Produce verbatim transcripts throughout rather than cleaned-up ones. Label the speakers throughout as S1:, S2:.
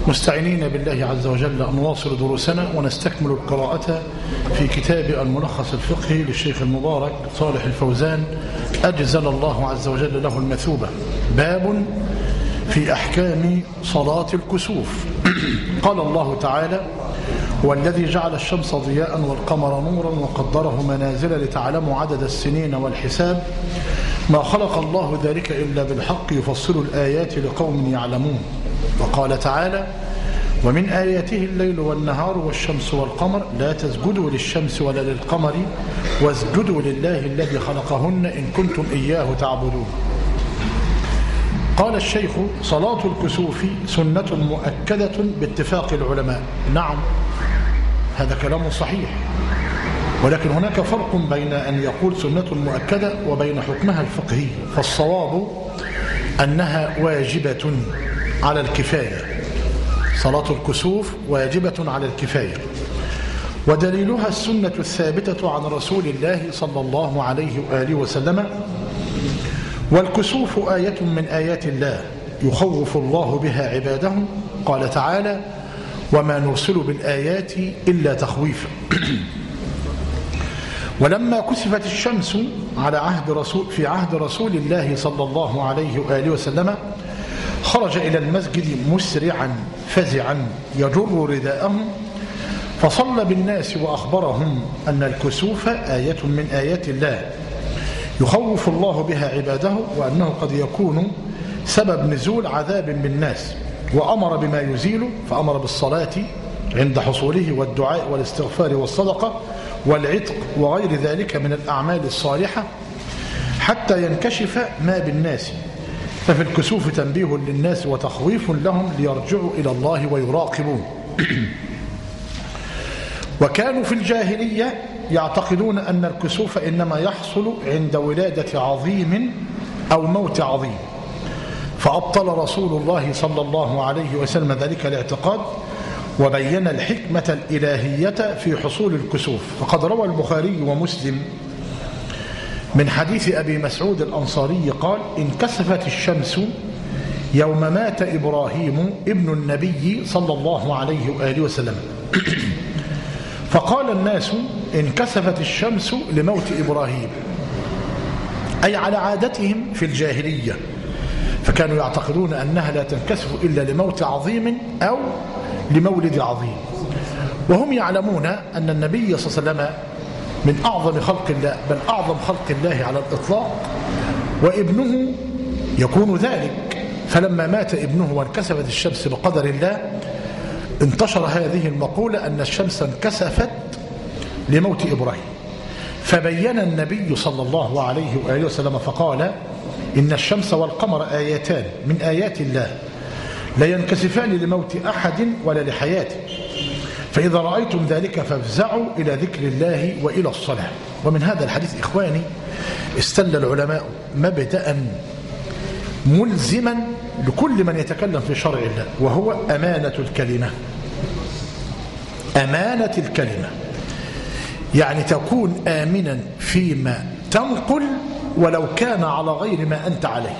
S1: مستعينين بالله عز وجل أن نواصل دروسنا ونستكمل القراءة في كتاب الملخص الفقهي للشيخ المبارك صالح الفوزان أجزل الله عز وجل له المثوبة. باب في أحكام صلاة الكسوف. قال الله تعالى: والذي جعل الشمس ضياء والقمر نورا وقدره منازل لتعلموا عدد السنين والحساب ما خلق الله ذلك إلا بالحق يفصل الآيات لقوم يعلمون. وقال تعالى: ومن آياته الليل والنهار والشمس والقمر لا تسجدوا للشمس ولا للقمر واسجدوا لله الذي خلقهن إن كنتم إياه تعبدون. قال الشيخ: صلاة الكسوف سنة مؤكدة باتفاق العلماء. نعم، هذا كلام صحيح، ولكن هناك فرق بين أن يقول سنة مؤكدة وبين حكمها الفقهي. فالصواب أنها واجبة على الكفاية. صلاة الكسوف واجبة على الكفاية، ودليلها السنة الثابتة عن رسول الله صلى الله عليه وآله وسلم. والكسوف آية من آيات الله يخوف الله بها عباده. قال تعالى: وما نرسل بالآيات إلا تخويفا. ولما كسفت الشمس على عهد رسول في عهد رسول الله صلى الله عليه وآله وسلم خرج إلى المسجد مسرعا فزعا يجر رداءه فصلى بالناس وأخبرهم أن الكسوف آية من آيات الله يخوف الله بها عباده، وأنه قد يكون سبب نزول عذاب بالناس، وأمر بما يزيل، فأمر بالصلاة عند حصوله والدعاء والاستغفار والصدقة والعتق وغير ذلك من الأعمال الصالحة حتى ينكشف ما بالناس. ففي الكسوف تنبيه للناس وتخويف لهم ليرجعوا إلى الله ويراقبون. وكانوا في الجاهلية يعتقدون أن الكسوف إنما يحصل عند ولادة عظيم أو موت عظيم، فأبطل رسول الله صلى الله عليه وسلم ذلك الاعتقاد وبين الحكمة الإلهية في حصول الكسوف. فقد روى البخاري ومسلم من حديث أبي مسعود الأنصاري قال: انكسفت الشمس يوم مات إبراهيم ابن النبي صلى الله عليه وآله وسلم. فقال الناس: انكسفت الشمس لموت إبراهيم، أي على عادتهم في الجاهلية، فكانوا يعتقدون أنها لا تنكسف إلا لموت عظيم أو لمولد عظيم. وهم يعلمون أن النبي صلى الله عليه وسلم من أعظم خلق الله، بل أعظم خلق الله على الإطلاق، وابنه يكون ذلك. فلما مات ابنه وانكسفت الشمس بقدر الله انتشر هذه المقولة أن الشمس انكسفت لموت إبراهيم، فبين النبي صلى الله عليه وآله وسلم فقال: إن الشمس والقمر آيتان من آيات الله لا ينكسفان لموت أحد ولا لحياته، فإذا رأيتم ذلك فافزعوا إلى ذكر الله وإلى الصلاة. ومن هذا الحديث إخواني استل العلماء مبدأ ملزما لكل من يتكلم في شرع الله، وهو أمانة الكلمة. أمانة الكلمة يعني تكون آمنا فيما تنقل ولو كان على غير ما أنت عليه،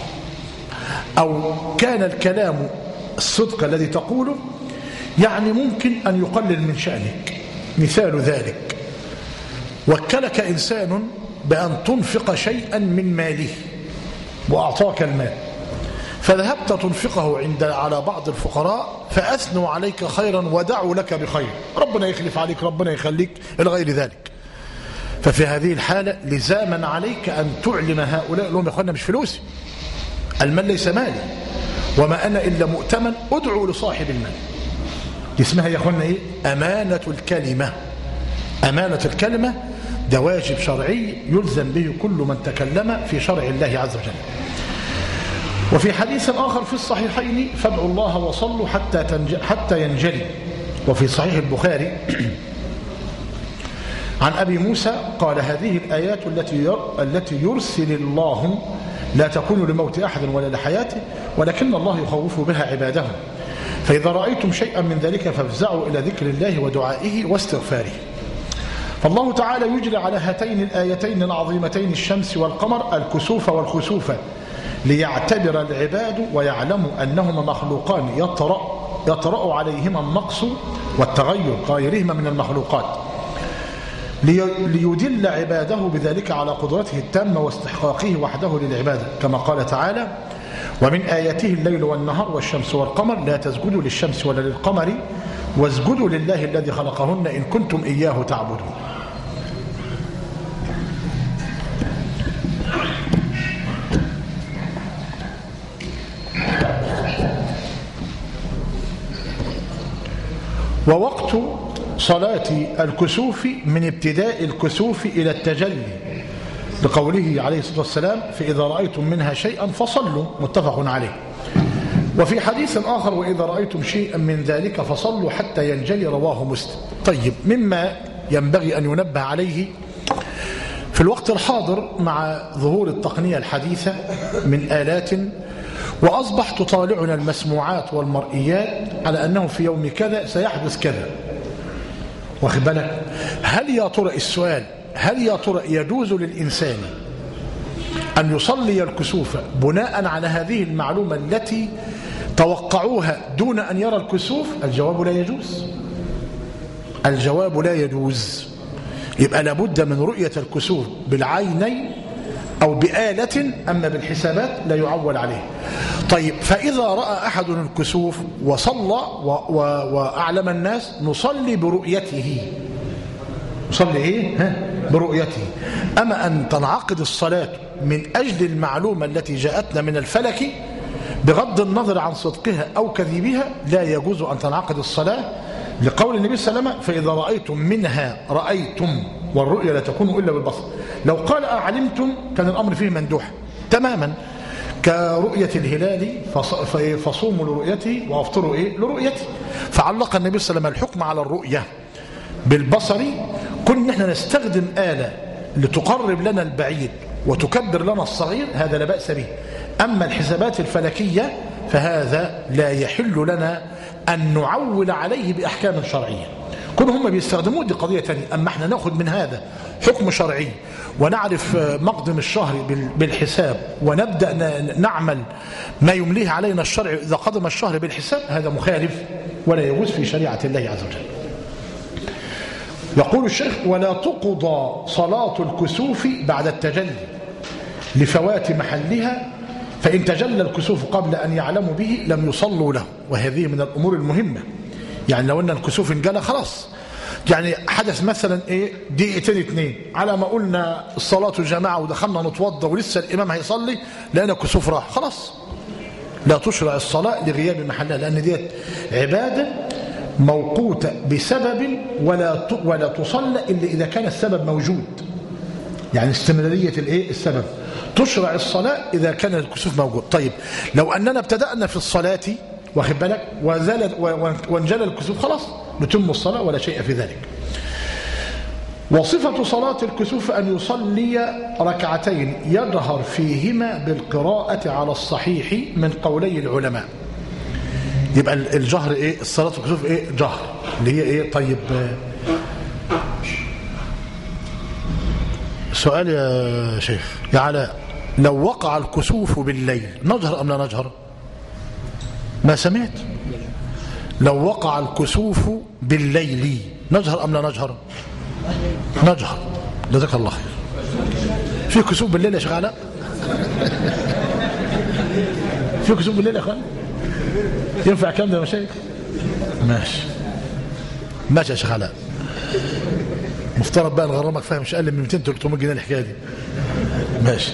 S1: أو كان الكلام الصدق الذي تقوله يعني ممكن أن يقلل من شأنك. مثال ذلك: وكلك إنسان بأن تنفق شيئا من ماله وأعطاك المال، فذهبت تنفقه عند على بعض الفقراء فأثنوا عليك خيرا ودعوا لك بخير، ربنا يخلف عليك، ربنا يخليك إلى غير ذلك. ففي هذه الحالة لزاما عليك أن تعلم هؤلاء لهم: يا أخوانا مش فلوسي، المال ليس مالي، وما أنا إلا مؤتمن، أدعو لصاحب المال. اسمها يا أخوانا إيه؟ أمانة الكلمة. أمانة الكلمة ده واجب شرعي يلزم به كل من تكلم في شرع الله عز وجل. وفي حديث آخر في الصحيحين: فادعوا الله وصلوا حتى حتى ينجلي. وفي صحيح البخاري عن أبي موسى قال: هذه الآيات التي التي يرسل الله لا تكون لموت أحد ولا لحياته، ولكن الله يخوف بها عباده، فإذا رأيتم شيئا من ذلك فافزعوا إلى ذكر الله ودعائه واستغفاره. فالله تعالى يجري على هاتين الآيتين العظيمتين الشمس والقمر الكسوف والخسوف ليعتبر العباد ويعلموا أنهما مخلوقان يطرأ يطرأ عليهما النقص والتغير كغيرهما من المخلوقات ليدل عباده بذلك على قدرته التامة واستحقاقه وحده للعبادة كما قال تعالى ومن آياته الليل والنهار والشمس والقمر لا تسجدوا للشمس ولا للقمر واسجدوا لله الذي خلقهن إن كنتم إياه تعبدون. ووقت صلاة الكسوف من ابتداء الكسوف إلى التجلي لقوله عليه الصلاة والسلام فإذا رأيتم منها شيئا فصلوا متفق عليه. وفي حديث آخر وإذا رأيتم شيئا من ذلك فصلوا حتى ينجلي رواه مسلم. طيب مما ينبغي أن ينبه عليه في الوقت الحاضر مع ظهور التقنية الحديثة من آلات وأصبح تطالعنا المسموعات والمرئيات على أنه في يوم كذا سيحدث كذا واخد بالك. هل يا ترى السؤال هل يا ترى يجوز للإنسان أن يصلي الكسوف بناء على هذه المعلومة التي توقعوها دون أن يرى الكسوف؟ الجواب لا يجوز. الجواب لا يجوز. يبقى لابد من رؤية الكسوف بالعينين أو بآلة، أما بالحسابات لا يعول عليه. طيب فإذا رأى أحد الكسوف وصلى وأعلم الناس نصلي برؤيته. نصلي إيه؟ ها؟ برؤيته. أما أن تنعقد الصلاة من أجل المعلومة التي جاءتنا من الفلك بغض النظر عن صدقها أو كذبها لا يجوز أن تنعقد الصلاة لقول النبي صلى الله عليه وسلم فإذا رأيتم منها رأيتم والرؤيا لا تكون إلا بالبصر. لو قال أعلمتم كان الأمر فيه مندوح تماما كرؤية الهلال فصوموا لرؤيته وأفطروا إيه؟ لرؤيته. فعلق النبي صلى الله عليه وسلم الحكم على الرؤية بالبصر. كنا نحن نستخدم آلة لتقرب لنا البعيد وتكبر لنا الصغير هذا لا بأس به. أما الحسابات الفلكية فهذا لا يحل لنا أن نعول عليه بأحكام شرعية. كل هم بيستخدموه دي قضية تانية. أما احنا ناخد من هذا حكم شرعي ونعرف مقدم الشهر بالحساب ونبدأ نعمل ما يمليه علينا الشرع إذا قدم الشهر بالحساب هذا مخالف ولا يجوز في شريعة الله عز وجل. يقول الشيخ ولا تقضى صلاة الكسوف بعد التجلي لفوات محلها فإن تجلى الكسوف قبل أن يعلموا به لم يصلوا له. وهذه من الأمور المهمة. يعني لو أن الكسوف انجلى خلاص يعني حدث مثلا إيه دقيقتين اتنين على ما قلنا الصلاة جماعة ودخلنا نتوضى ولسه الإمام هيصلي لأن الكسوف راح خلاص لا تشرع الصلاة لغياب محلها لأن دي عبادة موقوتة بسبب ولا ولا تصلى إلا إذا كان السبب موجود. يعني استمرارية الإيه السبب تشرع الصلاة إذا كان الكسوف موجود. طيب لو أننا ابتدأنا في الصلاة واخد بالك وزالت وانجلى الكسوف خلاص نتم الصلاة ولا شيء في ذلك. وصفة صلاة الكسوف أن يصلي ركعتين يجهر فيهما بالقراءة على الصحيح من قولي العلماء. يبقى الجهر إيه الصلاة الكسوف إيه جهر اللي هي إيه. طيب سؤال يا شيخ يا علاء لو وقع الكسوف بالليل نجهر أم لا نجهر؟ ما سمعت. لو وقع الكسوف بالليل نجهر أم لا نجهر؟ نجهر. جزاك الله خير. في كسوف بالليل يا شيخ علاء؟ في كسوف بالليل يا اخوان؟ ينفع كام ده يا مشايخ؟ ماشي ماشي يا شيخ علاء. مفترض بقى نغرمك فيها مش اقل من مئتين ثلاثمائة جنيه الحكايه دي. ماشي.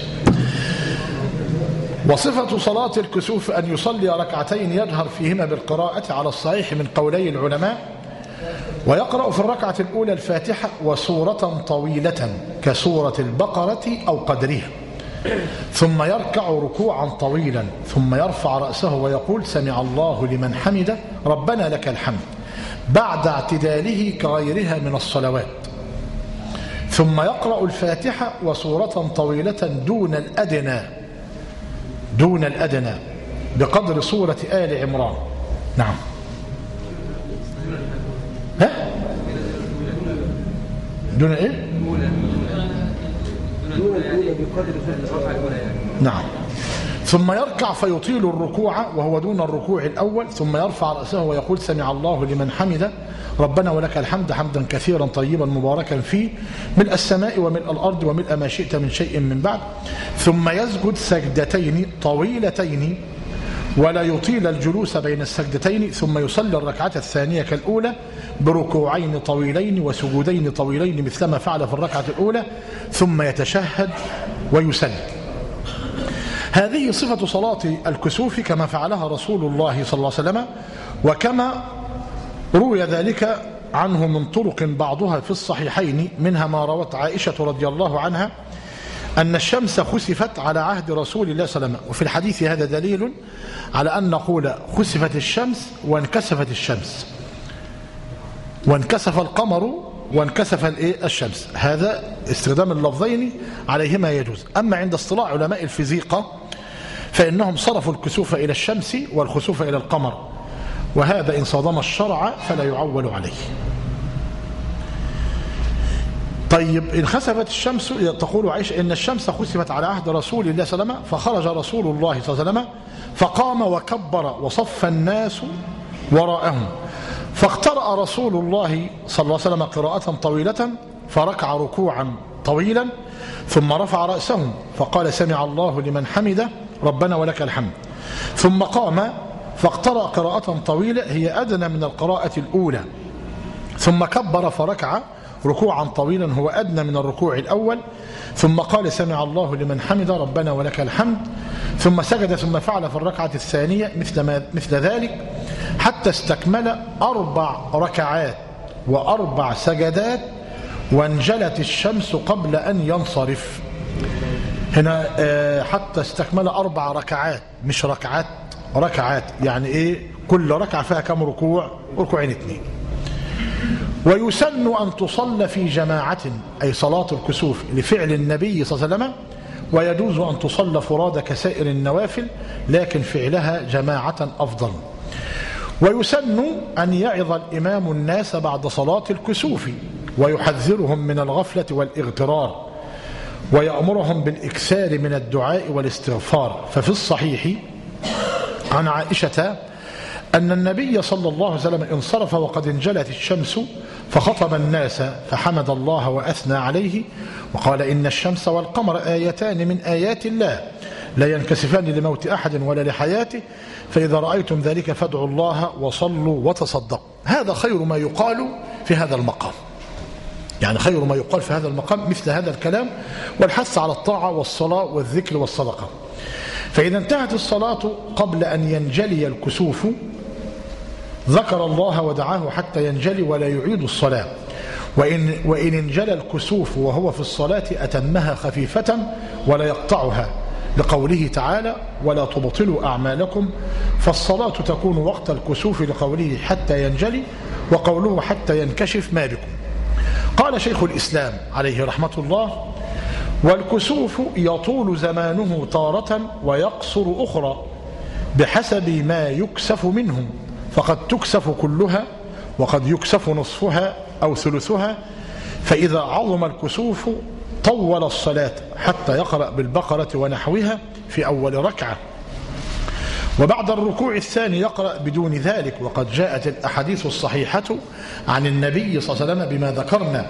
S1: وصفة صلاة الكسوف أن يصلي ركعتين يجهر فيهما بالقراءة على الصحيح من قولي العلماء ويقرأ في الركعة الأولى الفاتحة وسورة طويلة كسورة البقرة أو قدرها ثم يركع ركوعا طويلا ثم يرفع رأسه ويقول سمع الله لمن حمده ربنا لك الحمد بعد اعتداله كغيرها من الصلوات ثم يقرأ الفاتحة وسورة طويلة دون الأدنى دون الأدنى بقدر سورة آل عمران. نعم. ها؟ دون ايه؟ نعم. ثم يركع فيطيل الركوع وهو دون الركوع الأول، ثم يرفع رأسه ويقول سمع الله لمن حمده ربنا ولك الحمد حمدا كثيرا طيبا مباركا فيه ملء السماء وملء الأرض وملء ما شئت من شيء من بعد، ثم يسجد سجدتين طويلتين ولا يطيل الجلوس بين السجدتين، ثم يصلي الركعة الثانية كالأولى بركوعين طويلين وسجودين طويلين مثلما فعل في الركعة الأولى، ثم يتشهد ويسلم. هذه صفة صلاة الكسوف كما فعلها رسول الله صلى الله عليه وسلم، وكما روي ذلك عنه من طرق بعضها في الصحيحين، منها ما روت عائشة رضي الله عنها أن الشمس خسفت على عهد رسول الله صلى الله عليه وسلم. وفي الحديث هذا دليل على أن نقول خسفت الشمس وانكسفت الشمس، وانكسف القمر وانكسف الشمس، هذا استخدام اللفظين عليهما يجوز. أما عند اصطلاح علماء الفيزيقا فإنهم صرفوا الكسوف إلى الشمس والخسوف إلى القمر، وهذا إن صادم الشرع فلا يعول عليه. طيب إن خسفت الشمس، تقول عائشة إن الشمس خسفت على عهد رسول الله صلى الله عليه وسلم، فخرج رسول الله صلى الله عليه وسلم فقام وكبر وصف الناس وراءهم، فاقترأ رسول الله صلى الله عليه وسلم قراءة طويلة فركع ركوعا طويلا، ثم رفع رأسه فقال سمع الله لمن حمده ربنا ولك الحمد، ثم قام فاقترأ قراءة طويلة هي أدنى من القراءة الأولى، ثم كبر فركع ركوعا طويلا هو أدنى من الركوع الأول، ثم قال سمع الله لمن حمده ربنا ولك الحمد، ثم سجد، ثم فعل في الركعة الثانية مثل, ما مثل ذلك حتى استكمل أربع ركعات وأربع سجدات، وانجلت الشمس قبل أن ينصرف. هنا حتى استكمل أربع ركعات مش ركعات، ركعات يعني إيه؟ كل ركعة فيها كم ركوع؟ ركوعين اثنين. ويسن أن تصلى في جماعة، أي صلاة الكسوف لفعل النبي صلى الله عليه وسلم، ويجوز أن تصلى فرادى كسائر النوافل، لكن فعلها جماعة أفضل. ويسن أن يعظ الإمام الناس بعد صلاة الكسوف ويحذرهم من الغفلة والاغترار، ويأمرهم بالإكثار من الدعاء والاستغفار. ففي الصحيح عن عائشة أن النبي صلى الله عليه وسلم انصرف وقد انجلت الشمس فخطب الناس فحمد الله وأثنى عليه وقال إن الشمس والقمر آيتان من آيات الله لا ينكسفان لموت أحد ولا لحياته، فإذا رأيتم ذلك فادعوا الله وصلوا وتصدقوا. هذا خير ما يقال في هذا المقام، يعني خير ما يقال في هذا المقام مثل هذا الكلام والحث على الطاعة والصلاة والذكر والصدقة. فإذا انتهت الصلاة قبل أن ينجلي الكسوف ذكر الله ودعاه حتى ينجلي ولا يعيد الصلاة، وإن, وإن انجلى الكسوف وهو في الصلاة أتمها خفيفة ولا يقطعها، لقوله تعالى ولا تبطلوا أعمالكم، فالصلاة تكون وقت الكسوف لقوله حتى ينجلي، وقوله حتى ينكشف ما بكم. قال شيخ الإسلام عليه رحمة الله والكسوف يطول زمانه تارة ويقصر أخرى بحسب ما يكسف منه، فقد تكسف كلها وقد يكسف نصفها أو ثلثها، فإذا عظم الكسوف طول الصلاة حتى يقرأ بالبقرة ونحوها في أول ركعة، وبعد الركوع الثاني يقرأ بدون ذلك، وقد جاءت الأحاديث الصحيحة عن النبي صلى الله عليه وسلم بما ذكرنا،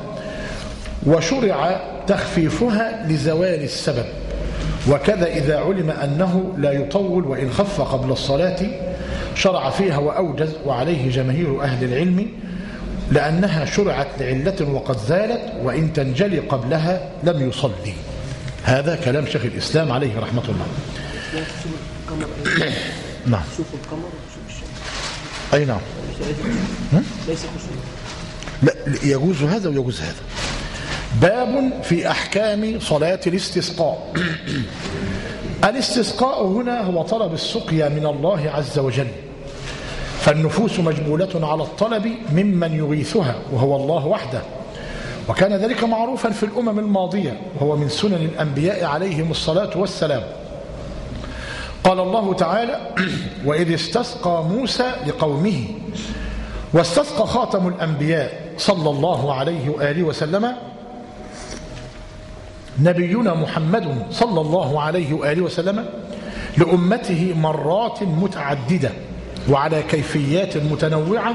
S1: وشرع تخفيفها لزوال السبب. وكذا إذا علم أنه لا يطول وإن خف قبل الصلاة شرع فيها وأوجز، وعليه جماهير أهل العلم، لأنها شرعت لعلة وقد زالت، وإن تنجلي قبلها لم يصلي. هذا كلام شيخ الإسلام عليه رحمة الله. نعم.
S2: شوف القمر وشوف الشمس.
S1: أي نعم.
S2: ليس خشوع.
S1: لا، يجوز هذا ويجوز هذا. باب في أحكام صلاة الاستسقاء. الاستسقاء هنا هو طلب السقيا من الله عز وجل، فالنفوس مجبولة على الطلب ممن يغيثها وهو الله وحده، وكان ذلك معروفا في الأمم الماضية، وهو من سنن الأنبياء عليهم الصلاة والسلام. قال الله تعالى وإذ استسقى موسى لقومه، واستسقى خاتم الأنبياء صلى الله عليه وآله وسلم نبينا محمد صلى الله عليه وآله وسلم لأمته مرات متعددة وعلى كيفيات متنوعة،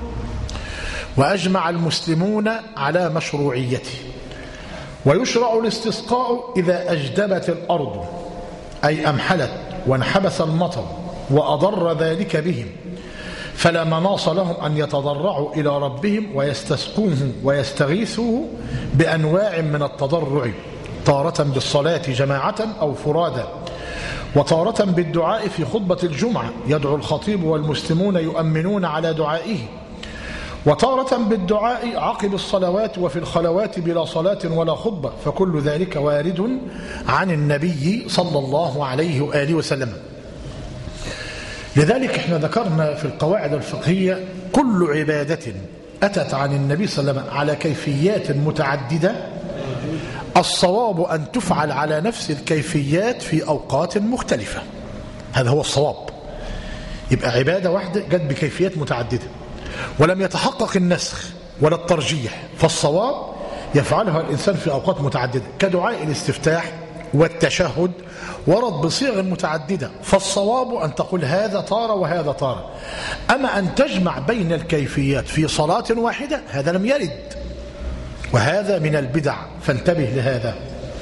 S1: وأجمع المسلمون على مشروعيته. ويشرع الاستسقاء إذا أجدبت الأرض، أي أمحلت وانحبس المطر وأضر ذلك بهم، فلا مناص لهم أن يتضرعوا إلى ربهم ويستسقوه ويستغيثوه بأنواع من التضرع، تارة بالصلاة جماعة أو فرادى، وتارة بالدعاء في خطبة الجمعة يدعو الخطيب والمسلمون يؤمنون على دعائه، وتارة بالدعاء عقب الصلوات وفي الخلوات بلا صلاة ولا خطبة، فكل ذلك وارد عن النبي صلى الله عليه وآله وسلم. لذلك احنا ذكرنا في القواعد الفقهية كل عبادة أتت عن النبي صلى الله عليه وسلم على كيفيات متعددة الصواب أن تفعل على نفس الكيفيات في أوقات مختلفة. هذا هو الصواب. يبقى عبادة واحدة جت بكيفيات متعددة ولم يتحقق النسخ ولا الترجيح، فالصواب يفعلها الإنسان في أوقات متعددة كدعاء الاستفتاح والتشهد ورد بصيغ متعددة، فالصواب أن تقول هذا طارة وهذا طارة. أما أن تجمع بين الكيفيات في صلاة واحدة هذا لم يرد، وهذا من البدع، فانتبه لهذا.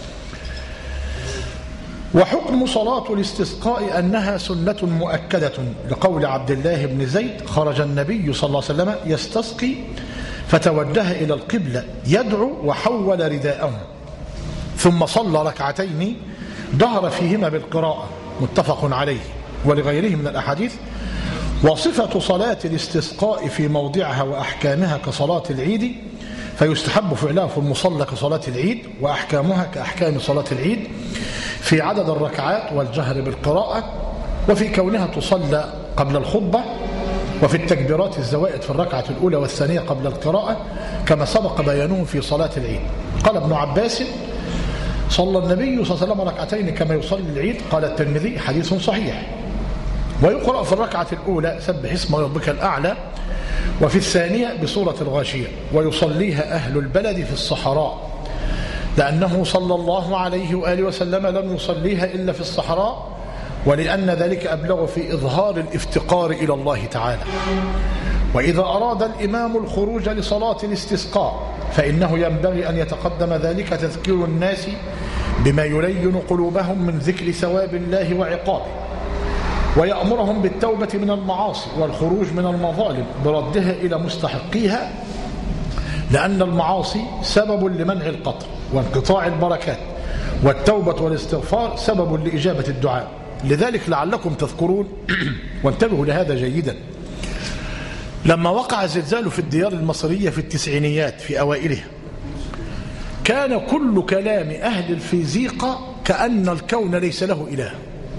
S1: وحكم صلاة الاستسقاء أنها سنة مؤكدة، لقول عبد الله بن زيد خرج النبي صلى الله عليه وسلم يستسقي فتوجه إلى القبلة يدعو وحول رداءه ثم صلى ركعتين ظهر فيهما بالقراءة، متفق عليه ولغيره من الأحاديث. وصفة صلاة الاستسقاء في موضعها وأحكامها كصلاة العيد، فيستحب فعلها في المصلى كصلاة العيد، وأحكامها كأحكام صلاة العيد في عدد الركعات والجهر بالقراءة، وفي كونها تصلى قبل الخطبة، وفي التكبيرات الزوائد في الركعة الأولى والثانية قبل القراءة كما سبق بيانه في صلاة العيد. قال ابن عباس صلى النبي صلى الله عليه وسلم ركعتين كما يصلي العيد، قال الترمذي حديث صحيح. ويقرأ في الركعة الأولى سبح اسم ربك الأعلى، وفي الثانية بسورة الغاشية، ويصليها أهل البلد في الصحراء، لأنه صلى الله عليه وآله وسلم لم يصليها إلا في الصحراء، ولأن ذلك أبلغ في إظهار الافتقار إلى الله تعالى. وإذا أراد الإمام الخروج لصلاة الاستسقاء فإنه ينبغي أن يتقدم ذلك تذكير الناس بما يلين قلوبهم من ذكر ثواب الله وعقابه، ويأمرهم بالتوبة من المعاصي والخروج من المظالم بردها إلى مستحقيها، لأن المعاصي سبب لمنع القطر وانقطاع البركات، والتوبة والاستغفار سبب لإجابة الدعاء. لذلك لعلكم تذكرون وانتبهوا لهذا جيدا، لما وقع الزلزال في الديار المصرية في التسعينيات في أوائلها، كان كل كلام أهل الفيزيقا كأن الكون ليس له إله،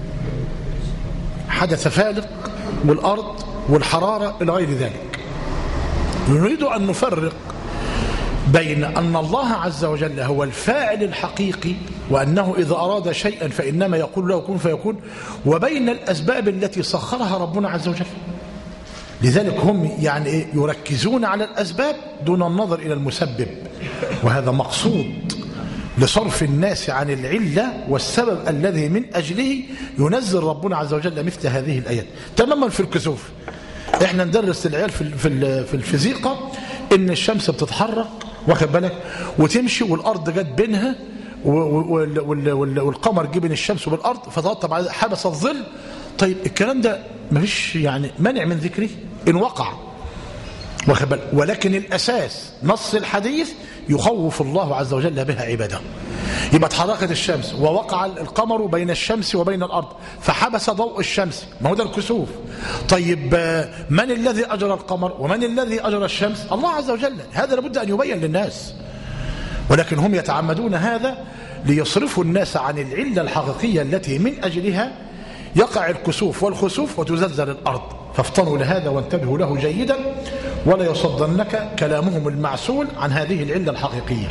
S1: حدث فالق والأرض والحرارة إلى غير ذلك. نريد أن نفرق بين أن الله عز وجل هو الفاعل الحقيقي، وأنه إذا أراد شيئا فإنما يقول له كن فيكون، وبين الأسباب التي سخرها ربنا عز وجل. لذلك هم يعني يركزون على الأسباب دون النظر إلى المسبب، وهذا مقصود لصرف الناس عن العلة والسبب الذي من أجله ينزل ربنا عز وجل مثل هذه الآيات. تماما في الكسوف، احنا ندرس العيال في في الفيزيقا ان الشمس بتتحرك واخد بالك وتمشي والارض جت بينها والقمر جه بين الشمس والارض فترتب على حبس الظل. طيب الكلام ده مفيش يعني منع من ذكره ان وقع واخد بالك، ولكن الاساس نص الحديث يخوف الله عز وجل بها عباده. يبقى اتحركت الشمس ووقع القمر بين الشمس وبين الارض فحبس ضوء الشمس، ما هو ده الكسوف. طيب من الذي اجرى القمر ومن الذي اجرى الشمس؟ الله عز وجل. هذا لابد ان يبين للناس، ولكن هم يتعمدون هذا ليصرفوا الناس عن العله الحقيقيه التي من اجلها يقع الكسوف والخسوف وتزلزل الارض. فافطنوا لهذا وانتبهوا له جيدا، ولا يصدنك كلامهم المعسول عن هذه العله الحقيقيه.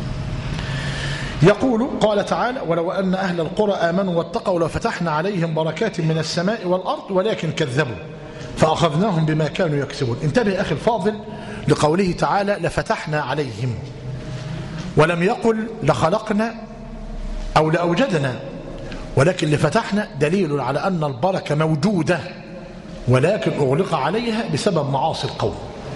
S1: يقول قال تعالى: ولو أن أهل القرى آمنوا واتقوا لفتحنا عليهم بركات من السماء والأرض ولكن كذبوا فأخذناهم بما كانوا يكسبون. انتبه أخي الفاضل لقوله تعالى لفتحنا عليهم، ولم يقل لخلقنا أو لأوجدنا، ولكن اللي فتحنا دليل على أن البركة موجودة ولكن أغلق عليها بسبب معاصي القوم.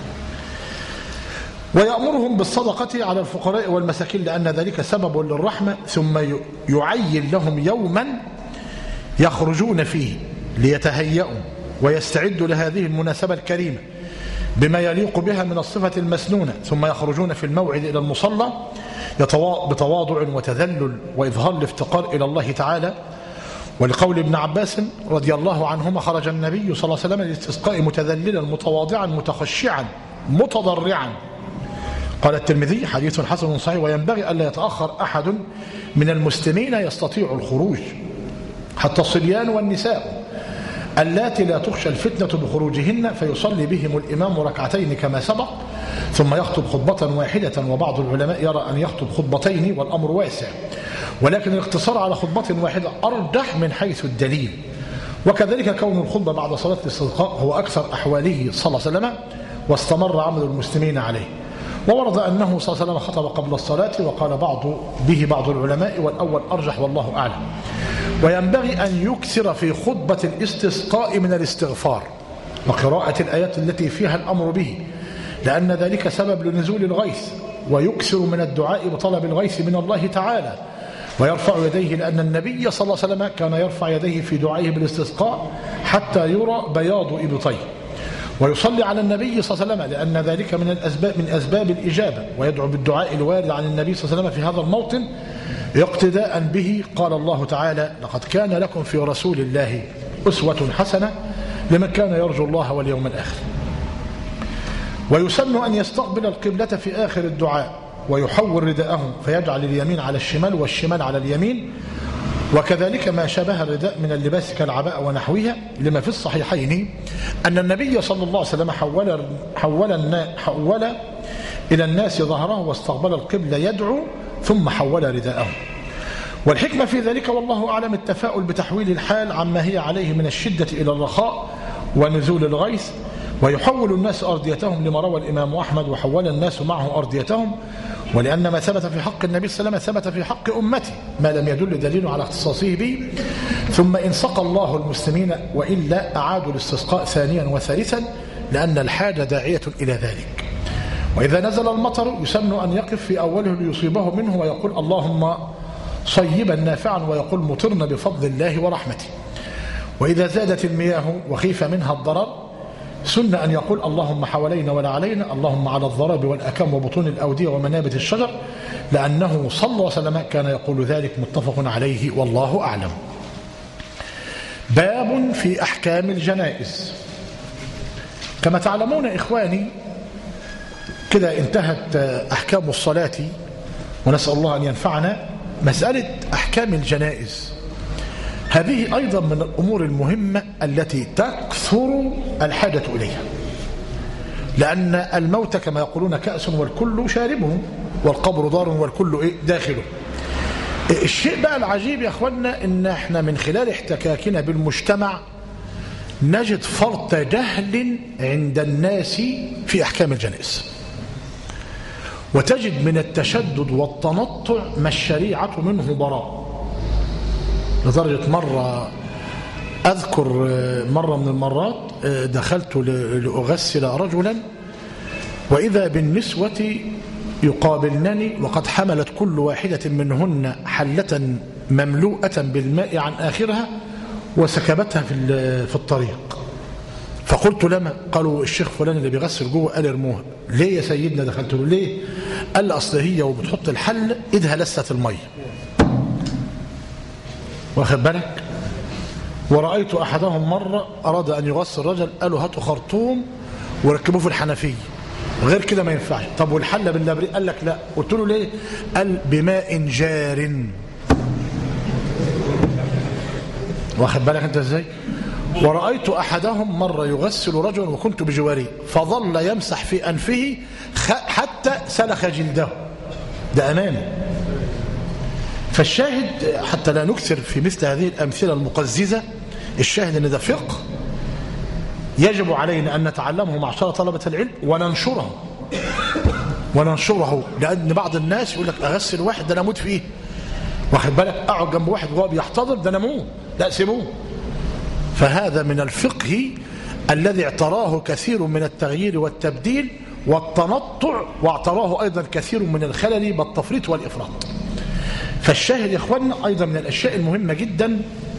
S1: ويأمرهم بالصدقة على الفقراء والمساكين لأن ذلك سبب للرحمة، ثم يعين لهم يوما يخرجون فيه ليتهيئوا ويستعدوا لهذه المناسبة الكريمة بما يليق بها من الصفة المسنونة، ثم يخرجون في الموعد إلى المصلى بتواضع وتذلل وإظهار الافتقار إلى الله تعالى. ولقول ابن عباس رضي الله عنهما خرج النبي صلى الله عليه وسلم للاستسقاء متذللا متواضعا متخشعا متضرعا. قال الترمذي حديث حسن صحيح. وينبغي ألا يتأخر أحد من المسلمين يستطيع الخروج، حتى الصبيان والنساء اللاتي لا تخشى الفتنة بخروجهن، فيصلي بهم الإمام ركعتين كما سبق ثم يخطب خطبة واحدة. وبعض العلماء يرى أن يخطب خطبتين والأمر واسع، ولكن الاقتصار على خطبة واحدة أرجح من حيث الدليل. وكذلك كون الخطبة بعد صلاة الاستسقاء هو أكثر أحواله صلى الله عليه وسلم واستمر عمل المسلمين عليه. وورد أنه صلى الله عليه وسلم خطب قبل الصلاة، وقال بعض به بعض العلماء والأول أرجح والله أعلم. وينبغي أن يكثر في خطبة الاستسقاء من الاستغفار وقراءة الآيات التي فيها الأمر به، لأن ذلك سبب لنزول الغيث، ويكثر من الدعاء بطلب الغيث من الله تعالى ويرفع يديه، لأن النبي صلى الله عليه وسلم كان يرفع يديه في دعائه بالاستسقاء حتى يرى بياض إبطيه، ويصلي على النبي صلى الله عليه وسلم لأن ذلك من الأسباب من أسباب الإجابة، ويدعو بالدعاء الوارد عن النبي صلى الله عليه وسلم في هذا الموطن اقتداء به. قال الله تعالى: لقد كان لكم في رسول الله أسوة حسنة لمن كان يرجو الله واليوم الآخر. ويسن أن يستقبل القبلة في آخر الدعاء ويحول رداءه فيجعل اليمين على الشمال والشمال على اليمين، وكذلك ما شابه الرداء من اللباس كالعباء ونحوها، لما في الصحيحين أن النبي صلى الله عليه وسلم حول, حول, حول إلى الناس ظهره واستقبل القبلة يدعو ثم حول رداءه. والحكمة في ذلك والله أعلم التفاؤل بتحويل الحال عما هي عليه من الشدة إلى الرخاء ونزول الغيث. ويحول الناس أرضيتهم لما روى الإمام أحمد: وحول الناس معه أرضيتهم. ولأن ما ثبت في حق النبي صلى الله عليه وسلم ثبت في حق أمته ما لم يدل دليل على اختصاصه به. ثم إن سقى الله المسلمين وإلا أعادوا الاستسقاء ثانيا وثالثا، لأن الحاجة داعية إلى ذلك. وإذا نزل المطر يسن أن يقف في أوله ليصيبه منه ويقول: اللهم صيبا نافعا، ويقول: مطرنا بفضل الله ورحمته. وإذا زادت المياه وخيف منها الضرر سن أن يقول: اللهم حوالينا ولا علينا، اللهم على الضراب والأكام وبطون الأودية ومنابت الشجر، لأنه صلى الله عليه وسلم كان يقول ذلك، متفق عليه والله أعلم. باب في أحكام الجنائز. كما تعلمون إخواني كده انتهت أحكام الصلاة، ونسأل الله أن ينفعنا. مسألة أحكام الجنائز هذه أيضا من الأمور المهمة التي تكثر الحاجة إليها، لأن الموت كما يقولون كأس والكل شاربه، والقبر دار والكل إيه داخله. الشيء بقى العجيب يا أخوانا إن احنا من خلال احتكاكنا بالمجتمع نجد فرط جهل عند الناس في أحكام الجنائز، وتجد من التشدد والتنطع ما الشريعة منه براء. لدرجة مرة أذكر مرة من المرات دخلت لأغسل رجلا، وإذا بالنسوة يقابلنني وقد حملت كل واحدة منهن حلة مملوءة بالماء عن آخرها وسكبتها في الطريق. فقلت لما؟ قالوا الشيخ فلان اللي بيغسل جوه قال ارموها. ليه يا سيدنا؟ دخلت له ليه؟ قال لي أصل هي وبتحط الحل إيدها لست المية. واخد بالك؟ ورأيت أحدهم مرة أراد أن يغسل رجل، قالوا هاتوا خرطوم وركبوه في الحنفية، غير كده ما ينفعش. طب والحلة باللبريق؟ قال لك لا. قلت له ليه؟ قال بماء جار. واخد بالك انت ازاي؟ ورأيت أحدهم مرة يغسل رجل وكنت بجواري فظل يمسح في أنفه حتى سلخ جلده. ده أمانه. فالشاهد حتى لا نكثر في مثل هذه الأمثلة المقززة، الشاهد أن ده فقه يجب علينا أن نتعلمه معشر طلبة العلم وننشره وننشره لأن بعض الناس يقول لك أغسل واحد ده أنا أموت فيه، واخد بالك؟ اقعد جنب واحد وهو بيحتضر ده نموه، لا سيبوه. فهذا من الفقه الذي اعتراه كثير من التغيير والتبديل والتنطع، واعتراه أيضا كثير من الخلل بالتفريط والإفراط. فالشاهد يا إخواننا أيضا من الأشياء المهمة جدا،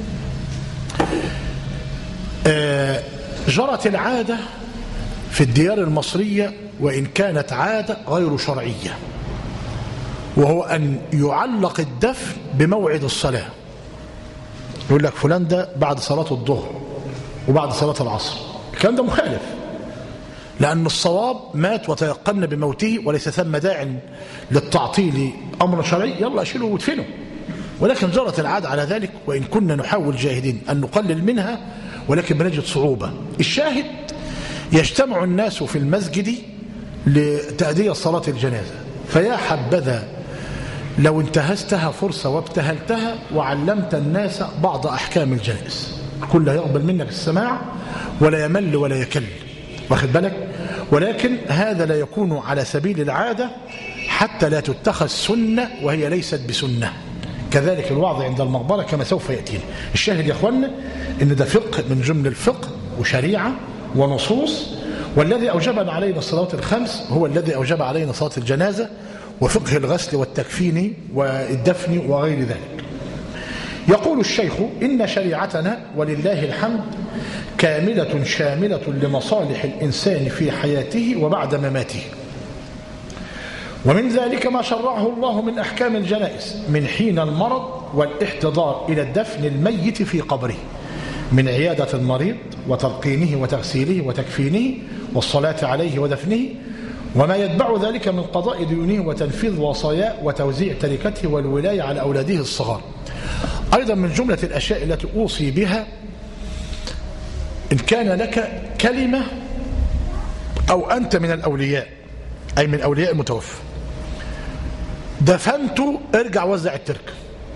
S1: جرت العادة في الديار المصرية وإن كانت عادة غير شرعية، وهو أن يعلق الدفن بموعد الصلاة. يقول لك فلان ده بعد صلاة الظهر وبعد صلاة العصر. الكلام ده مخالف، لأن الصواب مات وتيقن بموته وليس ثم داع للتعطيل أمر شرعي، يلا أشيله وادفنه. ولكن جرت العادة على ذلك، وإن كنا نحاول جاهدين أن نقلل منها ولكن بنجد صعوبة. الشاهد يجتمع الناس في المسجد لتأدية صلاة الجنازة، فيا حبذا لو انتهزتها فرصة وابتهلتها وعلمت الناس بعض أحكام الجنائز، كل يقبل منك السماع ولا يمل ولا يكل، واخد بالك؟ ولكن هذا لا يكون على سبيل العادة حتى لا تتخذ سنة وهي ليست بسنة. كذلك الوعظ عند المقبرة كما سوف يأتينا. الشاهد يا أخوانا إن ده فقه من جمل الفقه وشريعة ونصوص، والذي أوجب علينا الصلوات الخمس هو الذي أوجب علينا صلاة الجنازة وفقه الغسل والتكفين والدفن وغير ذلك. يقول الشيخ إن شريعتنا ولله الحمد كاملة شاملة لمصالح الإنسان في حياته وبعد مماته، ومن ذلك ما شرعه الله من أحكام الجنائز من حين المرض والاحتضار إلى الدفن الميت في قبره، من عيادة المريض وتلقينه وتغسيله وتكفينه والصلاة عليه ودفنه، وما يتبع ذلك من قضاء ديونه وتنفيذ وصاياه وتوزيع تركته والولاية على أولاده الصغار. أيضا من جملة الأشياء التي أوصي بها، إن كان لك كلمة أو أنت من الأولياء أي من أولياء المتوفى دفنته، ارجع وزع التركة.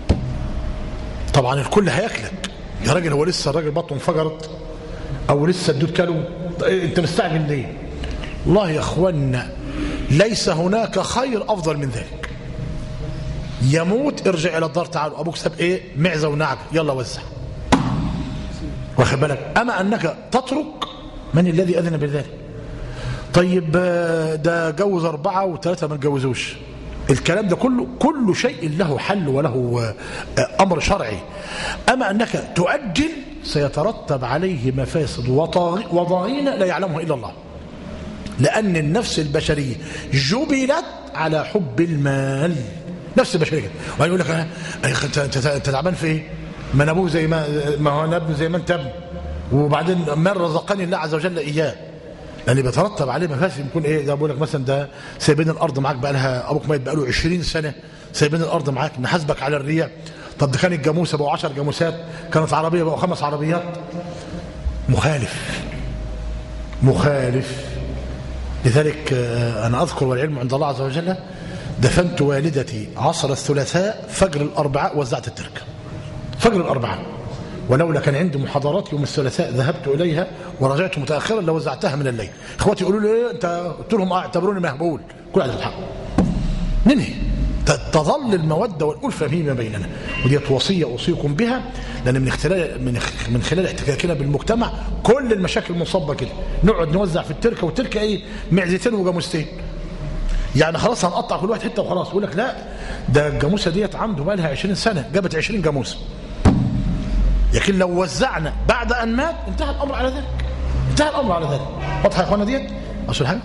S1: طبعا الكل هياكلك، يا راجل هو لسه الراجل بطنه انفجرت أو لسه الدود كله، أنت مستعجل ليه؟ الله يا أخوانا ليس هناك خير أفضل من ذلك. يموت ارجع إلى الدار، تعالوا أبوك ساب إيه؟ معزة ونعجة، يلا وزع، واخد بالك؟ أما أنك تترك، من الذي أذن بذلك؟ طيب ده جوز أربعة وثلاثة ما تجوزوش، الكلام ده كله كل شيء له حل وله أمر شرعي. أما أنك تؤجل سيترتب عليه مفاسد وضغين لا يعلمه إلا الله، لأن النفس البشرية جبلت على حب المال، نفس البشرية كده. ويقول لك انت انت تعبان في ايه؟ ما انا ابوه زي ما ما هو انا ابن زي ما انت ابن، وبعدين من رزقني الله عز وجل اياه، لان بيترتب عليه مفاسد. يكون ايه ده؟ بقول لك مثلا ده سايبين الارض معاك بقى لها، ابوك ميت بقى له عشرين سنه، سايبين الارض معاك، نحاسبك على الريع. طب ده كانت جاموسه بقوا عشر جاموسات، كانت عربيه بقوا خمس عربيات. مخالف مخالف. لذلك أنا أذكر والعلم عند الله عز وجل دفنت والدتي عصر الثلاثاء فجر الأربعاء وزعت التركة فجر الأربعاء، ولولا كان عندي محاضرات يوم الثلاثاء ذهبت إليها ورجعت متأخرا لو وزعتها من الليل. إخواتي يقولوا لي إيه أنت؟ قلت لهم اعتبروني مهبول، كل عدد الحق ننهي، تظل المودة والألفة فيما بيننا. ودي وصية أوصيكم بها، لأن من خلال من من خلال احتكاكنا بالمجتمع كل المشاكل مصابة كده. نقعد نوزع في التركة، والتركة إيه؟ معزتين وجاموستين، يعني خلاص هنقطع كل واحد حتة وخلاص. يقول لك لا ده الجاموسة ديت عنده بقى لها عشرين سنة جابت عشرين جاموسة، لكن لو وزعنا بعد أن مات انتهى الأمر على ذلك، انتهى الأمر على ذلك. واضح يا إخوانا ديت؟ أصل حاجة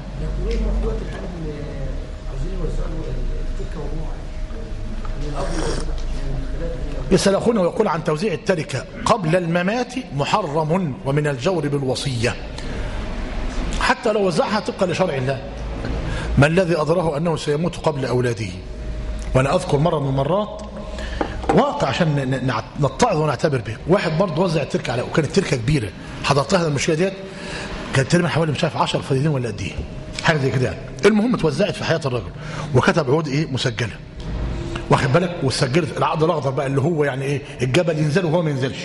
S1: يسأل أخونا ويقول عن توزيع التركة قبل الممات محرم ومن الجور بالوصية، حتى لو وزعها طبقا لشرع الله. ما الذي أدراه أنه سيموت قبل أولاده؟ وأنا أذكر مرة من المرات واقع عشان نتعظ ونعتبر به، واحد برضه وزع التركة على، وكانت تركة كبيرة، حضرتها هذا المشكلة ديت، كانت تقريبا حوالي مش عارف عشرة فدادين ولا قد ايه، حاجة زي كده يعني. المهم اتوزعت في حياة الرجل وكتب عقود ايه مسجلة، واخد بالك؟ وسجلت العقد الاخضر بقى اللي هو يعني ايه الجبل ينزل وهو ما ينزلش،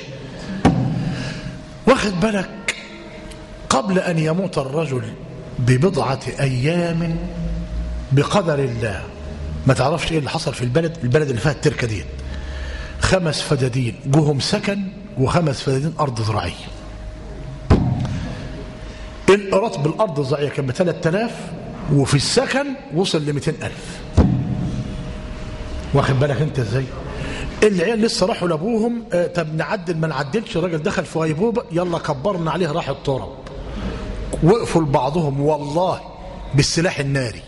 S1: واخد بالك؟ قبل ان يموت الرجل ببضعة ايام بقدر الله، ما تعرفش ايه اللي حصل في البلد البلد اللي فيها التركة ديت، خمس فدادين جوهم سكن وخمس فدادين أرض زراعية. الإيراد بالأرض الزراعية كان ب ثلاثة آلاف وفي السكن وصل ل مئتين ألف. واخد بالك أنت إزاي؟ العيال لسه راحوا لأبوهم آه طب نعدل ما نعدلش، الراجل دخل في غيبوبة يلا كبرنا عليه راح التراب. وقفوا لبعضهم والله بالسلاح الناري،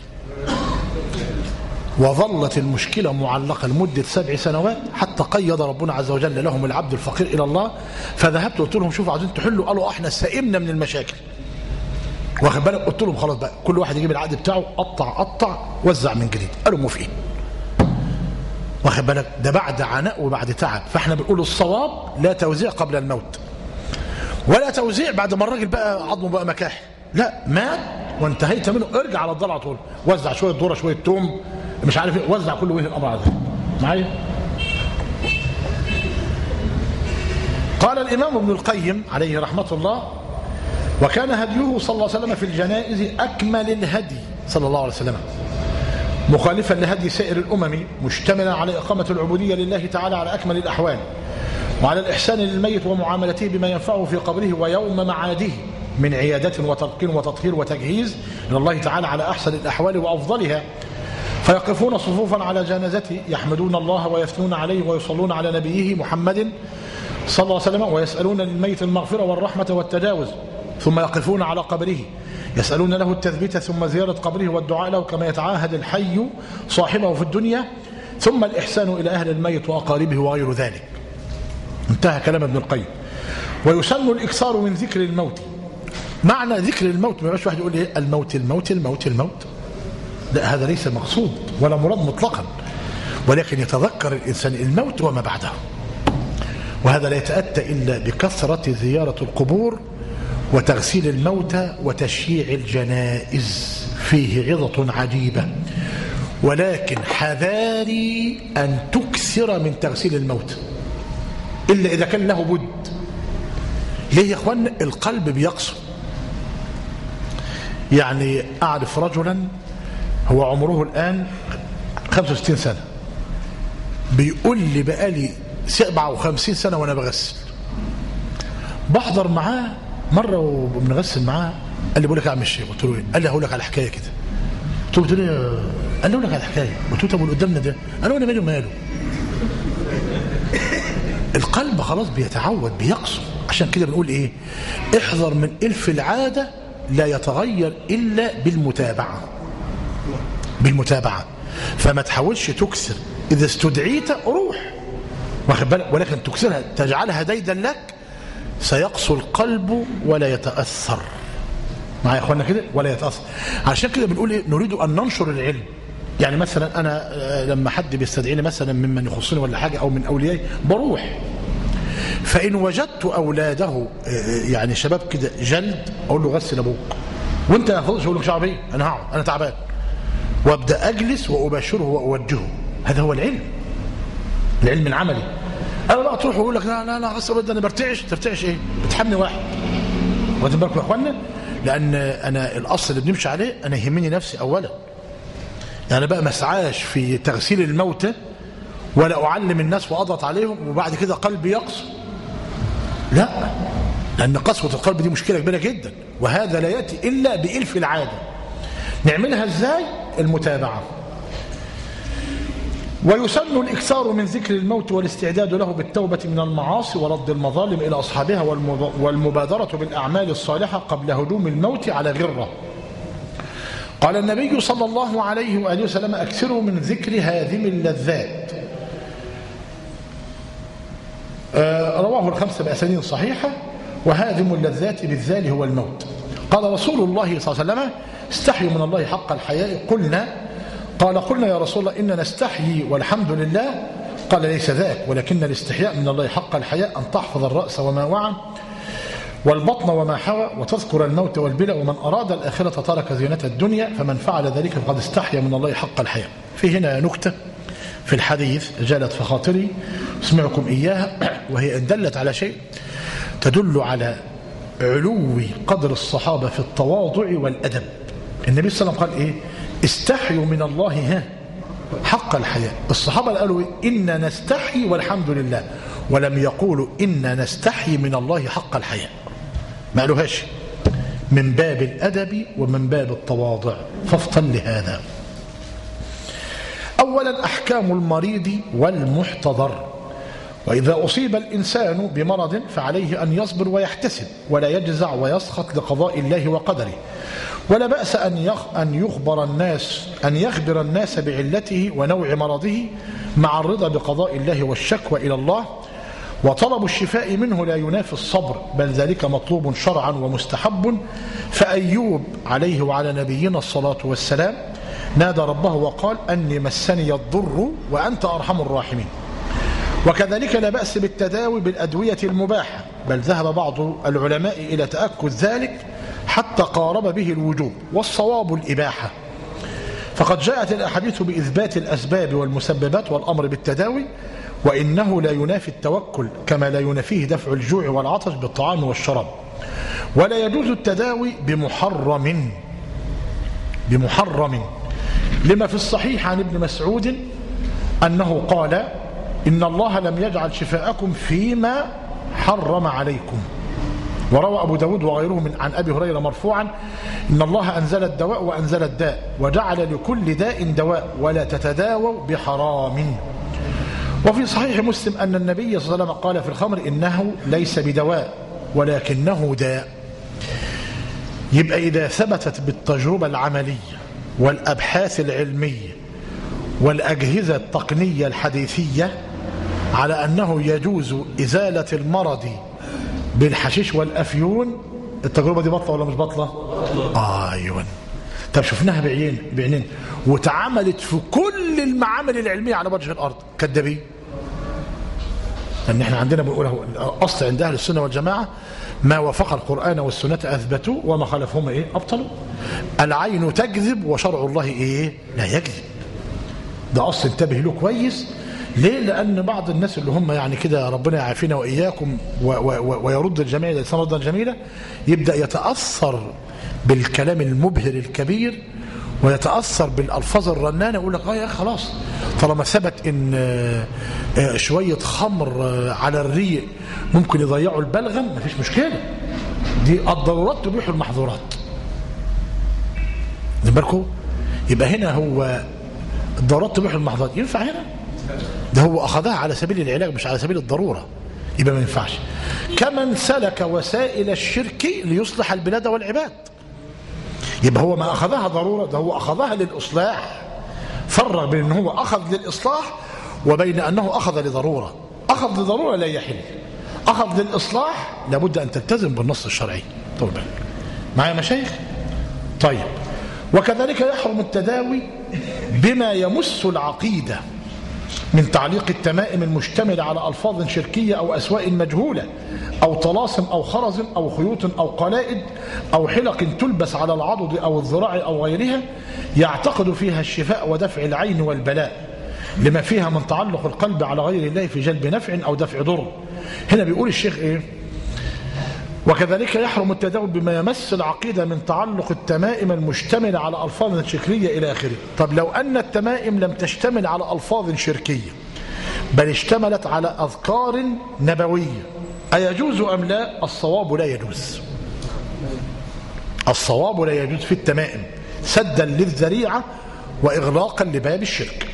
S1: وظلت المشكلة معلقة لمدة سبع سنوات حتى قيد ربنا عز وجل لهم العبد الفقير إلى الله. فذهبت قلت لهم شوفوا عايزين تحلوا، قالوا احنا سئمنا من المشاكل. واخد بالك؟ قلت لهم خلاص بقى كل واحد يجيب العقد بتاعه قطع قطع وزع من جديد. قالوا موافقين. واخد بالك؟ ده بعد عناء وبعد تعب. فاحنا بنقول الصواب لا توزيع قبل الموت، ولا توزيع بعد ما الراجل بقى عظمه بقى مكاحي، لا مات وانتهيت منه ارجع على الدار على طول، وزع شويه ذره شويه توم مش عارف ايه، وزع كل وجه الامر على ذلك. معايا؟ قال الامام ابن القيم عليه رحمه الله: وكان هديه صلى الله عليه وسلم في الجنائز اكمل الهدي صلى الله عليه وسلم، مخالفا لهدي سائر الامم، مشتملا على اقامه العبوديه لله تعالى على اكمل الاحوال، وعلى الإحسان للميت ومعاملته بما ينفعه في قبره ويوم معاده من عيادة وترقين وتطهير وتجهيز إلى الله تعالى على أحسن الأحوال وأفضلها. فيقفون صفوفا على جنازته يحمدون الله ويثنون عليه ويصلون على نبيه محمد صلى الله عليه وسلم، ويسألون للميت المغفرة والرحمة والتجاوز، ثم يقفون على قبره يسألون له التثبيت ثم زيارة قبره والدعاء له كما يتعاهد الحي صاحبه في الدنيا، ثم الإحسان إلى أهل الميت وأقاربه وغير ذلك. انتهى كلام ابن القيم. ويسن الإكثار من ذكر الموت. معنى ذكر الموت ما يبقاش واحد يقول ايه الموت الموت الموت الموت، لا هذا ليس مقصود ولا مراد مطلقا، ولكن يتذكر الإنسان الموت وما بعده. وهذا لا يتأتى إلا بكثرة زيارة القبور وتغسيل الموتى وتشييع الجنائز، فيه عظة عجيبة. ولكن حذاري أن تكثر من تغسيل الموتى إلا إذا كان له بد. ليه يا أخوان؟ القلب بيقسو. يعني أعرف رجلا هو عمره الآن خمسة وستين سنة، بيقول لي بقالي سبعة وخمسين سنة وأنا بغسل. بحضر معاه مرة وبنغسل معاه، قال لي بقول لك أعمل شيء. قلت له إيه؟ قال لي هقول لك على حكاية كده. قلت له إيه؟ قال لي أقول لك على حكاية. قلت له طب واللي قدامنا ده؟ قال له أنا مالي وماله. القلب خلاص بيتعود بيقسو. عشان كده بنقول ايه؟ احذر من الف العادة لا يتغير الا بالمتابعة. بالمتابعة. فما تحاولش تكسر، اذا استدعيت روح واخد بالك، ولكن تكسرها تجعلها ديدا لك سيقسو القلب ولا يتأثر. معايا يا اخوانا كده؟ ولا يتأثر. عشان كده بنقول ايه؟ نريد ان ننشر العلم. يعني مثلا انا لما حد بيستدعيني مثلا ممن يخصني ولا حاجه او من اوليائي بروح، فان وجدت اولاده يعني شباب كده جلد اقول له غسل ابوك، وانت يا فضل اقول له شعبي انا هقعد انا تعبان، وابدا اجلس واباشره واوجهه. هذا هو العلم، العلم العملي. انا بقى تروح ويقول لك لا لا لا غسل انا برتعش. ترتعش ايه؟ بتحمي واحد. واخدين بالكم يا اخوانا؟ لان انا الاصل اللي بنمشي عليه انا يهمني نفسي اولا. يعني بقى ما اسعاش في تغسيل الموتى ولا أعلم الناس وأضغط عليهم وبعد كده قلبي يقسو. لا، لأن قسوة القلب دي مشكلة كبيرة جدا، وهذا لا يأتي إلا بإلف العادة. نعملها إزاي؟ المتابعة. ويسن الإكثار من ذكر الموت والاستعداد له بالتوبة من المعاصي ورد المظالم إلى أصحابها والمبادرة بالأعمال الصالحة قبل هجوم الموت على غرة. قال النبي صلى الله عليه وآله وسلم: أكثروا من ذكر هادم اللذات. آه رواه الخمسة بأسانيد صحيحة. وهادم اللذات بالذال هو الموت. قال رسول الله صلى الله عليه وسلم: استحيوا من الله حق الحياء. قلنا قال قلنا يا رسول الله إننا نستحيي والحمد لله. قال ليس ذاك، ولكن الاستحياء من الله حق الحياء أن تحفظ الرأس وما وعى والبطن وما حوى وتذكر الموت والبلاء، ومن أراد الآخرة ترك زينة الدنيا، فمن فعل ذلك فقد استحيا من الله حق الحياء. في هنا نكتة في الحديث جالت في خاطري اسمعكم إياها، وهي إن دلت على شيء تدل على علو قدر الصحابة في التواضع والأدب. النبي صلى الله عليه وسلم قال إيه؟ استحيوا من الله ها حق الحياء. الصحابة قالوا إن نستحي والحمد لله، ولم يقولوا إن نستحي من الله حق الحياء، ما قالوهاش، من باب الأدب ومن باب التواضع. فافطن لهذا. أولا أحكام المريض والمحتضر. وإذا أصيب الإنسان بمرض فعليه أن يصبر ويحتسب ولا يجزع ويسخط لقضاء الله وقدره، ولا بأس أن يخبر الناس أن يخبر الناس بعلته ونوع مرضه مع الرضا بقضاء الله والشكوى إلى الله. وطلب الشفاء منه لا ينافي الصبر، بل ذلك مطلوب شرعا ومستحب. فأيوب عليه وعلى نبينا الصلاة والسلام نادى ربه وقال أني مسني الضر وأنت أرحم الراحمين. وكذلك لا بأس بالتداوي بالأدوية المباحة، بل ذهب بعض العلماء إلى تأكد ذلك حتى قارب به الوجوب، والصواب الإباحة. فقد جاءت الأحاديث بإثبات الأسباب والمسببات والأمر بالتداوي، وإنه لا ينافي التوكل كما لا ينافيه دفع الجوع والعطش بالطعام والشراب. ولا يجوز التداوي بمحرم بمحرم لما في الصحيح عن ابن مسعود أنه قال إن الله لم يجعل شفاءكم فيما حرم عليكم. وروى أبو داود وغيره من عن أبي هريرة مرفوعا إن الله أنزل الدواء وأنزل الداء وجعل لكل داء دواء ولا تتداووا بحرام. وفي صحيح مسلم أن النبي صلى الله عليه وسلم قال في الخمر إنه ليس بدواء ولكنه داء. يبقى إذا ثبتت بالتجربة العملية والأبحاث العلمية والأجهزة التقنية الحديثية على أنه يجوز إزالة المرض بالحشيش والأفيون، التجربة دي بطلة ولا مش بطلة؟ آه أيوة. طب شفناها بعين بعينين وتعملت في كل المعامل العلمية على وجه الأرض، كدابين. لأن احنا عندنا بنقوله أصل عند أهل السنة والجماعة ما وافق القرآن والسنة أثبتوا وما خالفهما إيه أبطلوا. العين تكذب وشرع الله إيه لا يكذب. ده أصل انتبه له كويس. ليه؟ لأن بعض الناس اللي هم يعني كده ربنا يعافينا وإياكم ويرد الجميع إلى الإسلام ردا جميلا يبدأ يتأثر بالكلام المبهر الكبير ويتأثر بالألفاظ الرنانة يقول لك اه يا خلاص طالما ثبت إن شوية خمر على الريق ممكن يضيعوا البلغم مفيش مشكلة. دي الضرورات تبيح المحظورات. بالكم يبقى هنا هو الضرورات تبيح المحظورات ينفع هنا؟ ده هو أخذها على سبيل العلاج مش على سبيل الضرورة، يبقى ما ينفعش. كمن سلك وسائل الشرك ليصلح البلاد والعباد، يبقى هو ما أخذها ضرورة، ده هو أخذها للإصلاح. فرق بين أنه هو أخذ للإصلاح وبين أنه أخذ لضرورة. أخذ لضرورة لا يحل، أخذ للإصلاح لابد أن تلتزم بالنص الشرعي. طبعا معايا مشايخ؟ طيب. وكذلك يحرم التداوي بما يمس العقيدة من تعليق التمائم المشتملة على ألفاظ شركية أو أسواء مجهولة أو طلاسم أو خرز أو خيوط أو قلائد أو حلق تلبس على العضد أو الذراع أو غيرها يعتقد فيها الشفاء ودفع العين والبلاء لما فيها من تعلق القلب على غير الله في جلب نفع أو دفع ضر. هنا بيقول الشيخ إيه؟ وكذلك يحرم التداوي بما يمس العقيدة من تعلق التمائم المشتملة على ألفاظ شركية إلى آخره. طب لو أن التمائم لم تشتمل على ألفاظ شركية بل اشتملت على أذكار نبوية أيجوز أم لا؟ الصواب لا يجوز. الصواب لا يجوز في التمائم سدا للذريعة وإغلاقا لباب الشرك.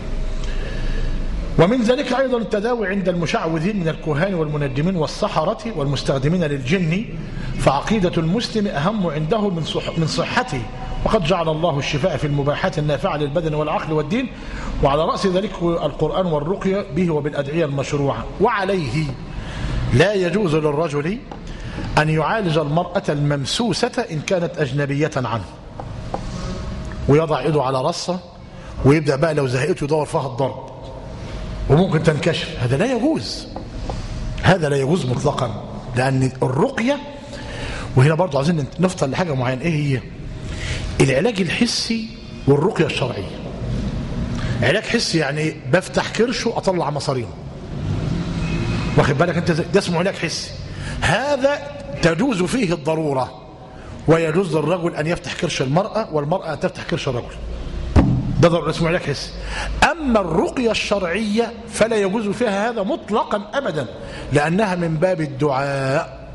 S1: ومن ذلك أيضا التداوي عند المشعوذين من الكهان والمنجمين والسحرة والمستخدمين للجن، فعقيدة المسلم أهم عنده من صح من صحته، وقد جعل الله الشفاء في المباحات النافعة للبدن والعقل والدين، وعلى رأس ذلك القرآن والرقية به وبالأدعية المشروعة. وعليه لا يجوز للرجل أن يعالج المرأة الممسوسة إن كانت أجنبية عنه ويضع يده على رأسها ويبدأ بقى لو زهقته يدور فيها الضرب وممكن تنكشف. هذا لا يجوز، هذا لا يجوز مطلقا. لأن الرقية، وهنا برضو عايزين نفصل لحاجة معينة، إيه هي؟ العلاج الحسي والرقية الشرعية. علاج حسي يعني إيه؟ بفتح كرشه أطلع مصارينه، واخد بالك أنت؟ ده اسمه علاج حسي. هذا تجوز فيه الضرورة، ويجوز للرجل أن يفتح كرش المرأة والمرأة أن تفتح كرش الرجل. ده ضرر اسمه علاج حسي. أما الرقية الشرعية فلا يجوز فيها هذا مطلقا أبدا، لأنها من باب الدعاء.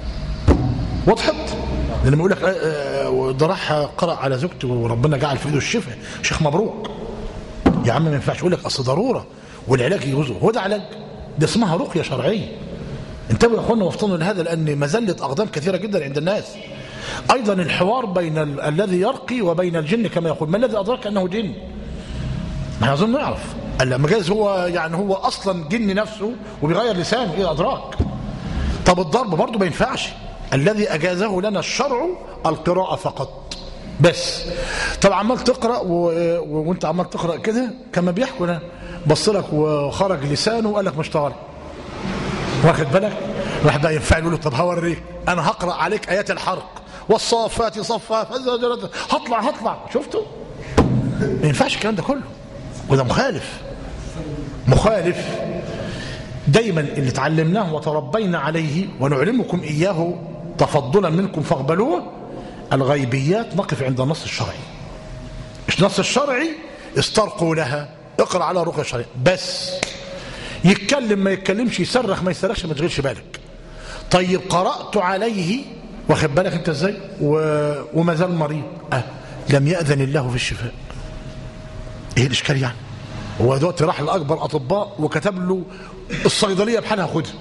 S1: وضحت؟ لما يقول لك ده راح قرأ على زوجته وربنا جعل في ايده الشفاء، شيخ مبروك يا عم. ما ينفعش يقول لك اصل ضروره والعلاج يجوز. هو ده علاج؟ ده اسمها رقيه شرعيه. انتبهوا يا اخوانا وافطنوا لهذا، لان مزله اقدام كثيره جدا عند الناس. ايضا الحوار بين ال... الذي يرقي وبين الجن كما يقول. ما الذي ادراك انه جن؟ ما اظن نعرف. المجاز هو يعني هو اصلا جن نفسه وبيغير لسانه، ايه ادراك؟ طب الضرب برضه ما ينفعش. الذي اجازه لنا الشرع القراءه فقط بس. طب عمال تقرا و... و... وانت عمال تقرا كده كما بيحكوا لنا، بص لك وخرج لسانه وقال لك مش طالع، واخد بالك؟ واحد بقى ينفع يقول له طب هوريك انا هقرا عليك ايات الحرق والصافات صفا هطلع هطلع. شفتوا؟ ما ينفعش الكلام ده كله، وده مخالف مخالف. دايما اللي تعلمناه وتربينا عليه ونعلمكم اياه تفضلا منكم فاقبلوه، الغيبيات نقف عند النص الشرعي. مش نص الشرعي استرقوا لها، اقرا على رقيه شرعيه بس. يتكلم ما يتكلمش، يصرخ ما يصرخش، ما تشغلش بالك. طيب قرات عليه، واخد بالك انت ازاي؟ و... وما زال مريض، أه. لم يأذن الله في الشفاء. ايه الاشكال يعني؟ هو دلوقتي راح لاكبر اطباء وكتب له الصيدليه بحالها خدها،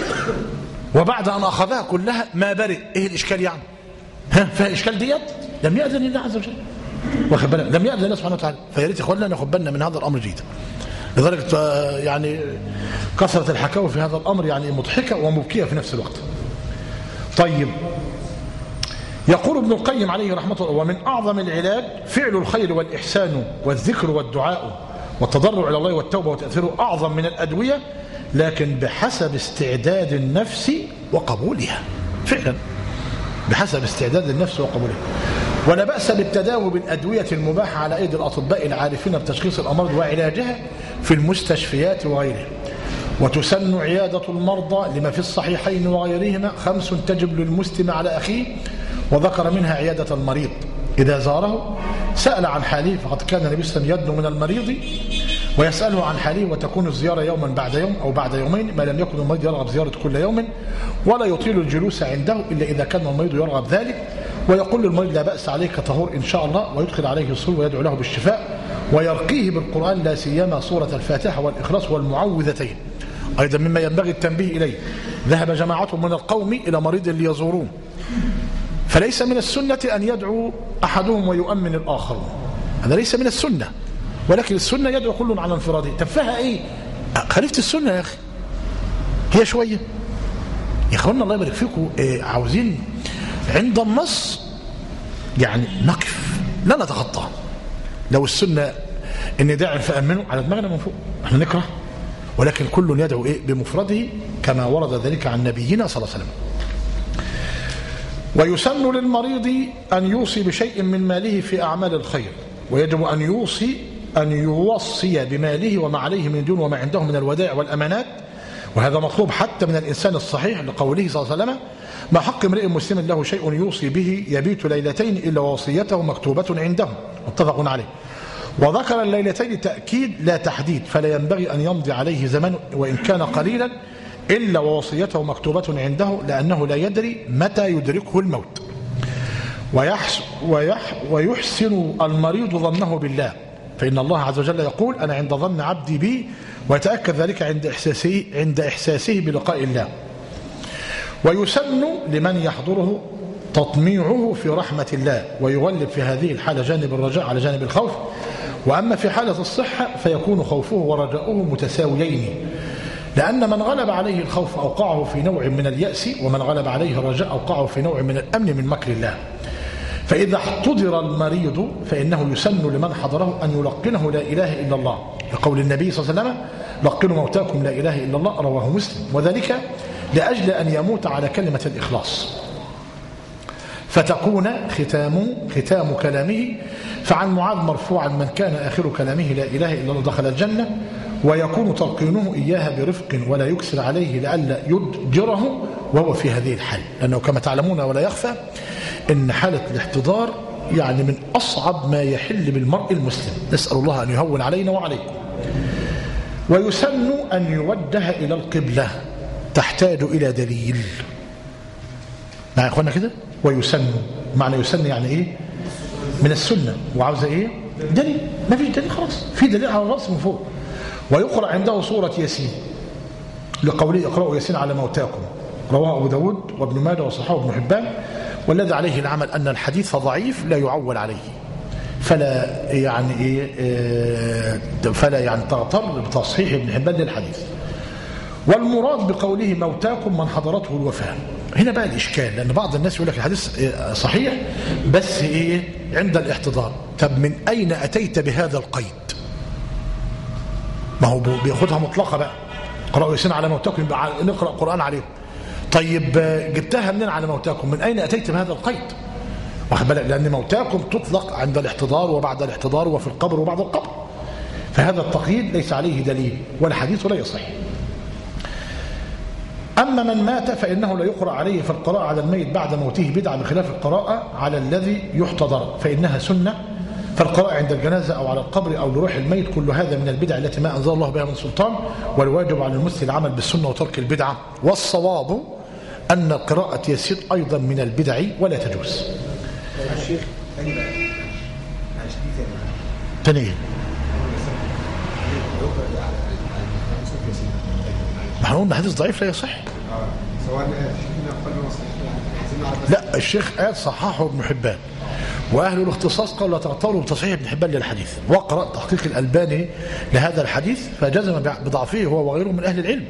S1: وبعد ان اخذها كلها ما برئ. ايه الاشكال يعني؟ ها فيها اشكال ديت؟ لم يأذن الله عز وجل، واخد بالك؟ لم يأذن الله سبحانه وتعالى. فيا ريت اخواننا ناخد بالنا من هذا الامر جيدا. لذلك يعني كثره الحكاوي في هذا الامر يعني مضحكه ومبكيه في نفس الوقت. طيب، يقول ابن القيم عليه رحمه الله: ومن اعظم العلاج فعل الخير والاحسان والذكر والدعاء والتضرع الى الله والتوبه، وتاثيره اعظم من الادويه، لكن بحسب استعداد النفس وقبولها. فعلا بحسب استعداد النفس وقبولها. ولا بأس بالتداوي بالأدوية المباحة على أيدي الأطباء العارفين بتشخيص الأمراض وعلاجها في المستشفيات وغيرها. وتسن عيادة المرضى لما في الصحيحين وغيرهما خمس تجب للمسلم على أخيه، وذكر منها عيادة المريض إذا زاره سأل عن حاله، فقد كان النبي صلى الله عليه وسلم يدنو من المريض ويسأله عن حاله، وتكون الزيارة يوما بعد يوم أو بعد يومين، ما لم يكن المريض يرغب زيارة كل يوم، ولا يطيل الجلوس عنده إلا إذا كان المريض يرغب ذلك. ويقول للمريض: لا بأس عليك طهور إن شاء الله، ويدخل عليه السرور ويدعو له بالشفاء، ويرقيه بالقرآن لا سيما سورة الفاتحة والإخلاص والمعوذتين. أيضا مما ينبغي التنبيه إليه: ذهب جماعة من القوم إلى مريض ليزوروه، فليس من السنة أن يدعو أحدهم ويؤمن الآخر، هذا ليس من السنة، ولكن السنة يدعو كل على انفراده. طب فيها إيه؟ خالفت السنة يا أخي، هي شوية يا أخوانا الله يبارك فيكم. إيه عاوزين عند النص يعني نقف لا نتخطى. لو السنة إن داعي فأمنوا على دماغنا من فوق، احنا نكره، ولكن كل يدعو إيه بمفرده كما ورد ذلك عن نبينا صلى الله عليه وسلم. ويسن للمريض أن يوصي بشيء من ماله في أعمال الخير، ويجب أن يوصي أن يوصي بماله وما عليه من دون وما عنده من الودائع والأمانات، وهذا مطلوب حتى من الإنسان الصحيح، لقوله صلى الله عليه وسلم: ما حق امرئ مسلم له شيء يوصي به يبيت ليلتين إلا ووصيته مكتوبة عنده، متفق عليه. وذكر الليلتين تأكيد لا تحديد، فلا ينبغي أن يمضي عليه زمن وإن كان قليلا إلا ووصيته مكتوبة عنده، لأنه لا يدري متى يدركه الموت. ويحس ويح ويحسن المريض ظنه بالله، فإن الله عز وجل يقول: أنا عند ظن عبدي بي، ويتأكد ذلك عند إحساسه عند إحساسه بلقاء الله. ويسن لمن يحضره تطميعه في رحمة الله، ويغلب في هذه الحالة جانب الرجاء على جانب الخوف. وأما في حالة الصحة فيكون خوفه ورجاؤه متساويين، لأن من غلب عليه الخوف أوقعه في نوع من اليأس، ومن غلب عليه الرجاء أوقعه في نوع من الأمن من مكر الله. فإذا احتضر المريض فإنه يسن لمن حضره أن يلقنه لا إله إلا الله، لقول النبي صلى الله عليه وسلم: لقنوا موتاكم لا إله إلا الله، رواه مسلم. وذلك لأجل أن يموت على كلمة الإخلاص، فتكون ختام ختام كلامه. فعن معاذ مرفوعا: من كان آخر كلامه لا إله إلا الله دخل الجنة. ويكون تلقينه إياها برفق ولا يكسر عليه لئلا يضجره وهو في هذه الحال، لأنه كما تعلمون ولا يخفى إن حالة الاحتضار يعني من أصعب ما يحل بالمرء المسلم، نسأل الله أن يهون علينا وعليكم. ويسن أن يوجه إلى القبلة، تحتاج إلى دليل. مع إخوانا كده؟ ويسن، معنى يسن يعني إيه؟ من السنة، وعاوزة إيه؟ دليل. ما فيش دليل خلاص، في دليل على الرأس من فوق. ويقرأ عنده سورة ياسين لقوله اقرأوا ياسين على موتاكم، رواه أبو داود وابن ماجه وصححه ابن حبان. والذي عليه العمل أن الحديث ضعيف لا يعول عليه، فلا يعني إيه فلا يعني تغتر بتصحيح ابن حبان للحديث. والمراد بقوله موتاكم من حضرته الوفاة. هنا بقى الإشكال، لأن بعض الناس يقول لك الحديث صحيح بس إيه عند الاحتضار. طب من أين أتيت بهذا القيد؟ ما هو بياخدها مطلقة بقى، قرأوا ياسين على موتاكم نقرأ قرآن عليهم. طيب جبتها منين على موتاكم؟ من أين أتيت بهذا القيد؟ واخد بالك، لأن موتاكم تطلق عند الاحتضار وبعد الاحتضار وفي القبر وبعد القبر، فهذا التقييد ليس عليه دليل والحديث لا يصح. أما من مات فإنه لا يقرأ عليه، فالقراءة على الميت بعد موته بدعة بخلاف القراءة على الذي يحتضر فإنها سنة. فالقراءة عند الجنازة أو على القبر أو لروح الميت كل هذا من البدع التي ما أنزل الله بها من سلطان، والواجب على المسلم العمل بالسنة وترك البدعة. والصواب أن قراءة ياسين أيضا من البدع ولا تجوز.
S3: الشيخ
S1: ثانيا ما احنا قلنا حديث ضعيف لا يصح. لا، الشيخ قال صححه ابن حبان، واهل الاختصاص قالوا لا تغتروا بتصحيح ابن حبان للحديث. واقرأ تحقيق الألباني لهذا الحديث فجزم بضعفه هو وغيره من اهل العلم.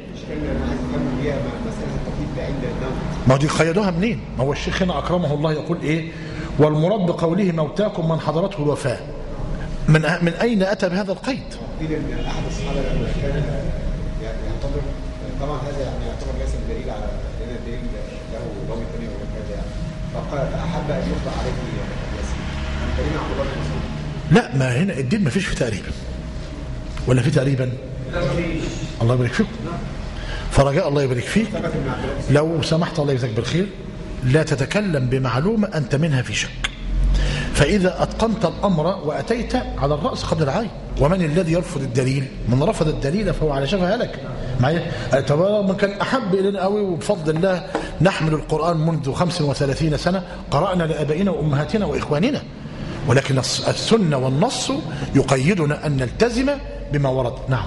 S1: ما دي قيدوها منين؟ ما هو الشيخ هنا اكرمه الله يقول ايه؟ والمراد بقوله موتاكم من حضرته الوفاة، من من اين اتى بهذا القيد؟
S3: قيل ان احد الصحابه لما كان يعتبر، طبعا هذا يعني يعتبر ليس دليل على لان الدليل له ضابط ثاني وكذا يعني، فقال فاحب ان يقرا عليه ياسين. كلمه عبد الله بن مسعود.
S1: لا، ما هنا الدين ما فيش في تقريبا ولا في تقريبا. الله يبارك فيكم. فرجاء الله يبارك فيك لو سمحت الله يجزاك بالخير لا تتكلم بمعلومة أنت منها في شك، فإذا أتقنت الأمر وأتيت على الرأس قبل العين. ومن الذي يرفض الدليل؟ من رفض الدليل فهو على شفا هلك. معايا؟ من كان أحب إلينا قوي وبفضل الله نحمل القرآن منذ خمس وثلاثين سنة، قرأنا لآبائنا وأمهاتنا وإخواننا، ولكن السنة والنص يقيدنا أن نلتزم بما ورد. نعم.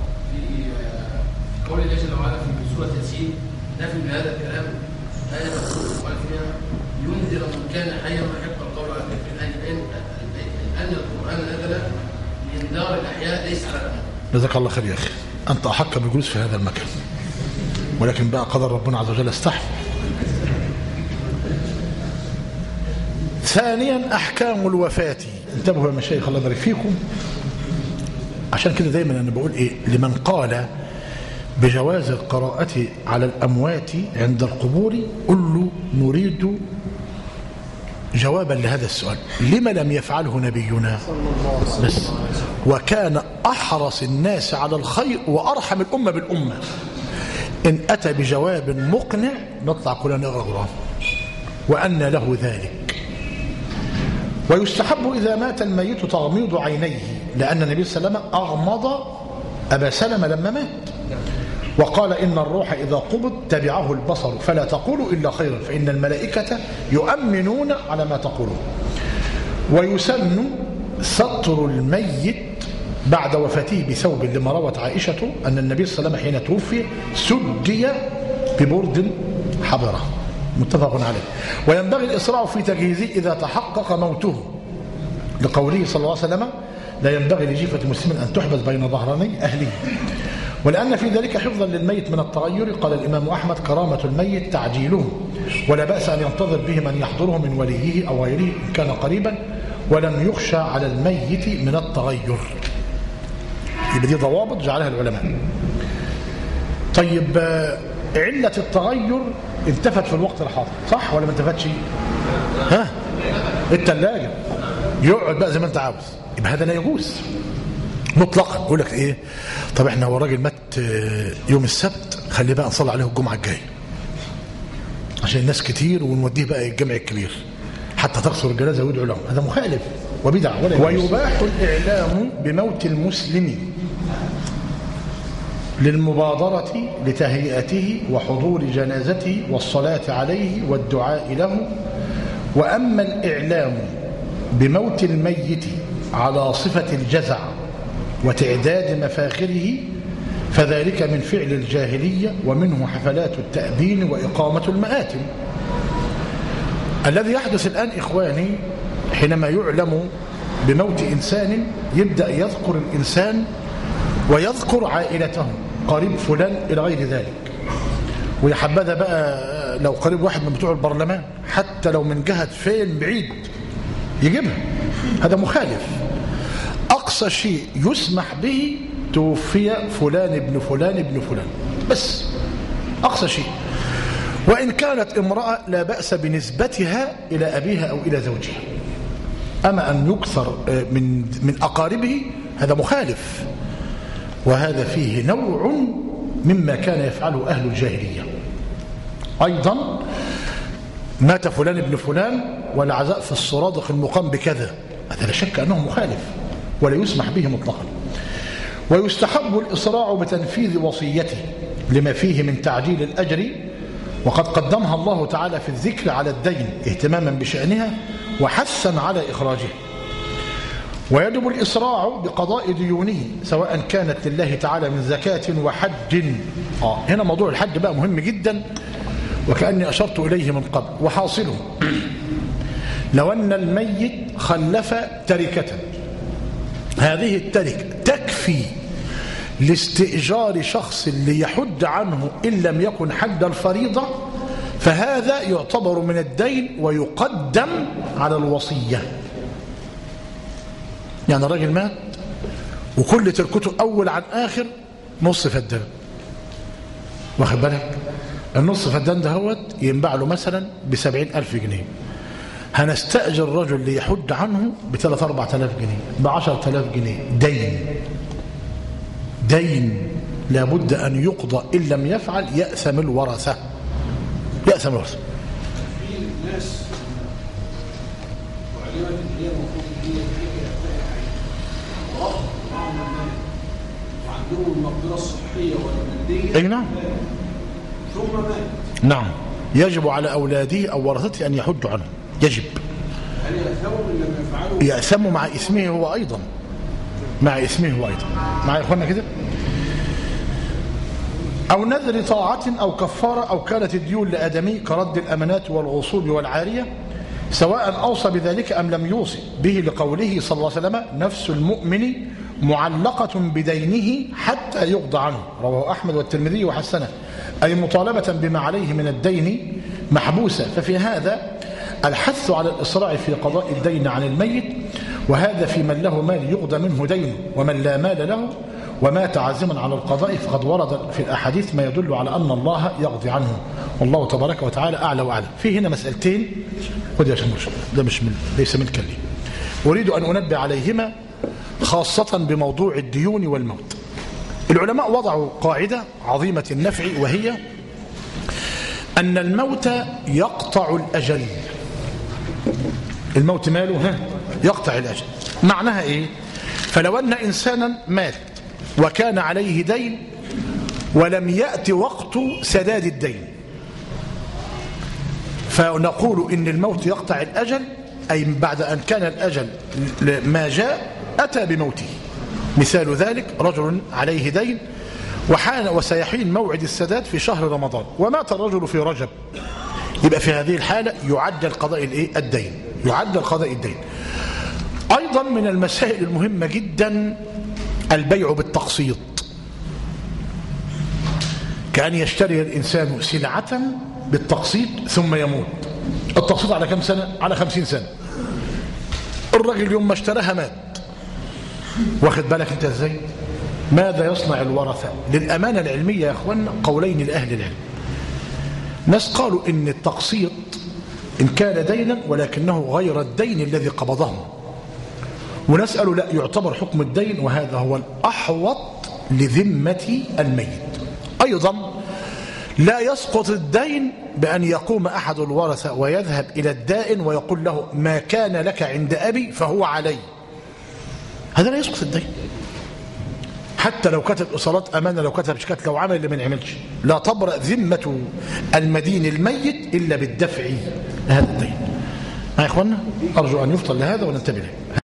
S4: قول الله جل وعلا في سورة ياسين نفي بهذا الكلام آية القرآن فيها ينذر من كان حيا ويحق القول على الكافرين، أن القرآن نزل لإنذار الأحياء ليس على الأموات.
S1: جزاك الله خير يا أخي، أنت أحق بالجلوس في هذا المكان، ولكن بقى قدر ربنا عز وجل استحفظ. ثانيا أحكام الوفاة. انتبهوا يا مشايخ الله يبارك فيكم، عشان كده دايما أنا بقول إيه لمن قال بجواز القراءة على الأموات عند القبور، قل له نريد جوابا لهذا السؤال، لما لم يفعله نبينا بس وكان أحرص الناس على الخير وأرحم الأمة بالأمة؟ إن أتى بجواب مقنع نطلع كلنا نقرأ قرآن وأن له ذلك. ويستحب إذا مات الميت تغميض عينيه، لأن النبي صلى الله عليه وسلم أغمض أبا سلمة لما مات، وقال إن الروح إذا قبض تبعه البصر فلا تقولوا إلا خيرا فإن الملائكة يؤمنون على ما تقولون. ويسن ستر الميت بعد وفاته بثوب، لما روت عائشة أن النبي صلى الله عليه وسلم حين توفي سدي ببرد حبرة، متفق عليه. وينبغي الإسراع في تجهيزه إذا تحقق موته، لقوله صلى الله عليه وسلم لا ينبغي لجيفة مسلم أن تحبس بين ظهراني أهله. ولأن في ذلك حفظا للميت من التغير، قال الإمام أحمد كرامة الميت تعجيله، ولا بأس أن ينتظر به من يحضره من وليه أو غيره إن كان قريبا، ولم يخشى على الميت من التغير. يبقى دي ضوابط جعلها العلماء. طيب علة التغير انتفت في الوقت الحاضر صح ولا ما انتفتش؟ ها الثلاجة يقعد بقى زي ما انت عاوز، يبقى هذا لا يجوز مطلقا. يقول لك ايه؟ طب احنا هو الراجل مات يوم السبت، خليه بقى نصلي عليه الجمعه الجايه عشان الناس كتير ونوديه بقى الجامع الكبير. حتى تقصر الجنازة ويدعو لهم، هذا مخالف وبدع. ويباح الإعلام بموت المسلم للمبادرة لتهيئته وحضور جنازته والصلاة عليه والدعاء له. وأما الإعلام بموت الميت على صفة الجزع وتعداد مفاخره فذلك من فعل الجاهلية، ومنه حفلات التأبين وإقامة المآتم. الذي يحدث الآن إخواني حينما يعلم بموت إنسان يبدأ يذكر الإنسان ويذكر عائلته، قريب فلان إلى غير ذلك، ويحبذا بقى لو قريب واحد من بتوع البرلمان حتى لو من جهة فين بعيد يجيبها. هذا مخالف. أقصى شيء يسمح به توفي فلان ابن فلان ابن فلان، بس أقصى شيء. وإن كانت امرأة لا بأس بنسبتها إلى أبيها أو إلى زوجها. أما أن يكثر من من أقاربه هذا مخالف، وهذا فيه نوع مما كان يفعله أهل الجاهلية. أيضا مات فلان ابن فلان والعزاء في الصرادق المقام بكذا، هذا لا شك أنه مخالف ولا يسمح به مطلقا. ويستحب الإسراع بتنفيذ وصيته لما فيه من تعجيل الأجر، وقد قدمها الله تعالى في الذكر على الدين اهتماما بشأنها وحثا على إخراجه. ويجب الإسراع بقضاء ديونه سواء كانت لله تعالى من زكاة وحج. آه هنا موضوع الحج بقى مهم جدا، وكأني أشرت إليه من قبل. وحاصله لو أن الميت خلف تركة، هذه التركة تكفي لاستئجار شخص ليحج عنه إن لم يكن حج الفريضة، فهذا يعتبر من الدين ويقدم على الوصية. يعني الراجل مات وكل تركته أول عن آخر نص فدان، واخد بالك؟ النص فدان ده هو ينباع له مثلا بسبعين ألف جنيه، هنستأجر رجل ليحج عنه بثلاث أربعة آلاف جنيه، بعشرة آلاف جنيه. دين دين لابد أن يقضى، إن لم يفعل يأثم الورثة. يأثم الورثة.
S5: في ناس وعلمت ان هي المفروض هي هي وعندهم المقدرة الصحية والمادية.
S1: أي نعم.
S5: ثم مات.
S1: نعم، يجب على أولاده أو ورثته أن يحجوا عنه، يجب.
S5: هل يأثموا إن لم يفعلوا؟
S1: يأثموا مع اسمه هو أيضا، مع اسمه هو أيضا. مع إخواننا كده. أو نذر طاعة أو كفارة، أو كانت الديون لآدمي كرد الأمانات والغصوب والعارية، سواء أوصى بذلك أم لم يوصي به، لقوله صلى الله عليه وسلم: نفس المؤمن معلقة بدينه حتى يقضى عنه، رواه أحمد والترمذي وحسنه، أي مطالبة بما عليه من الدين محبوسة. ففي هذا الحث على الإسراع في قضاء الدين عن الميت، وهذا في من له مال يقضى منه دين، ومن لا مال له ومات عازما على القضاء فقد ورد في الأحاديث ما يدل على أن الله يقضي عنه، والله تبارك وتعالى أعلى وأعلم. في هنا مسألتين، خذ يا شموش، ده مش من ليس من كلي، أريد أن أنبه عليهما خاصة بموضوع الديون والموت. العلماء وضعوا قاعدة عظيمة النفع، وهي أن الموت يقطع الأجل. الموت ماله ها؟ يقطع الأجل. معناها إيه؟ فلو أن إنسانا مات وكان عليه دين ولم يأتي وقت سداد الدين، فنقول إن الموت يقطع الأجل، أي بعد أن كان الأجل ما جاء أتى بموته. مثال ذلك رجل عليه دين وحان وسيحين موعد السداد في شهر رمضان، ومات الرجل في رجب، يبقى في هذه الحالة يعجل قضاء الايه؟ الدين، يعجل قضاء الدين. أيضا من المسائل المهمة جدا البيع بالتقسيط، كأن يشتري الإنسان سلعة بالتقسيط ثم يموت. التقسيط على كم سنة؟ على خمسين سنة. الرجل يوم ما اشتراها مات، واخد بالك انت ازاي؟ ماذا يصنع الورثة؟ للأمانة العلمية يا أخوانا قولين لأهل العلم. ناس قالوا إن التقسيط إن كان دينا ولكنه غير الدين الذي قبضه، وناس قالوا لا، يعتبر حكم الدين، وهذا هو الأحوط لذمة الميت. أيضا لا يسقط الدين بأن يقوم أحد الورثة ويذهب إلى الدائن ويقول له ما كان لك عند أبي فهو علي. هذا لا يسقط الدين، حتى لو كتب أصالات أمانة، لو كتب شكات، لو عمل اللي ما نعملش، لا تبرأ ذمة المدين الميت إلا بالدفع هذا الدين. يا إخوانا أرجو أن يفضل لهذا وننتبه له.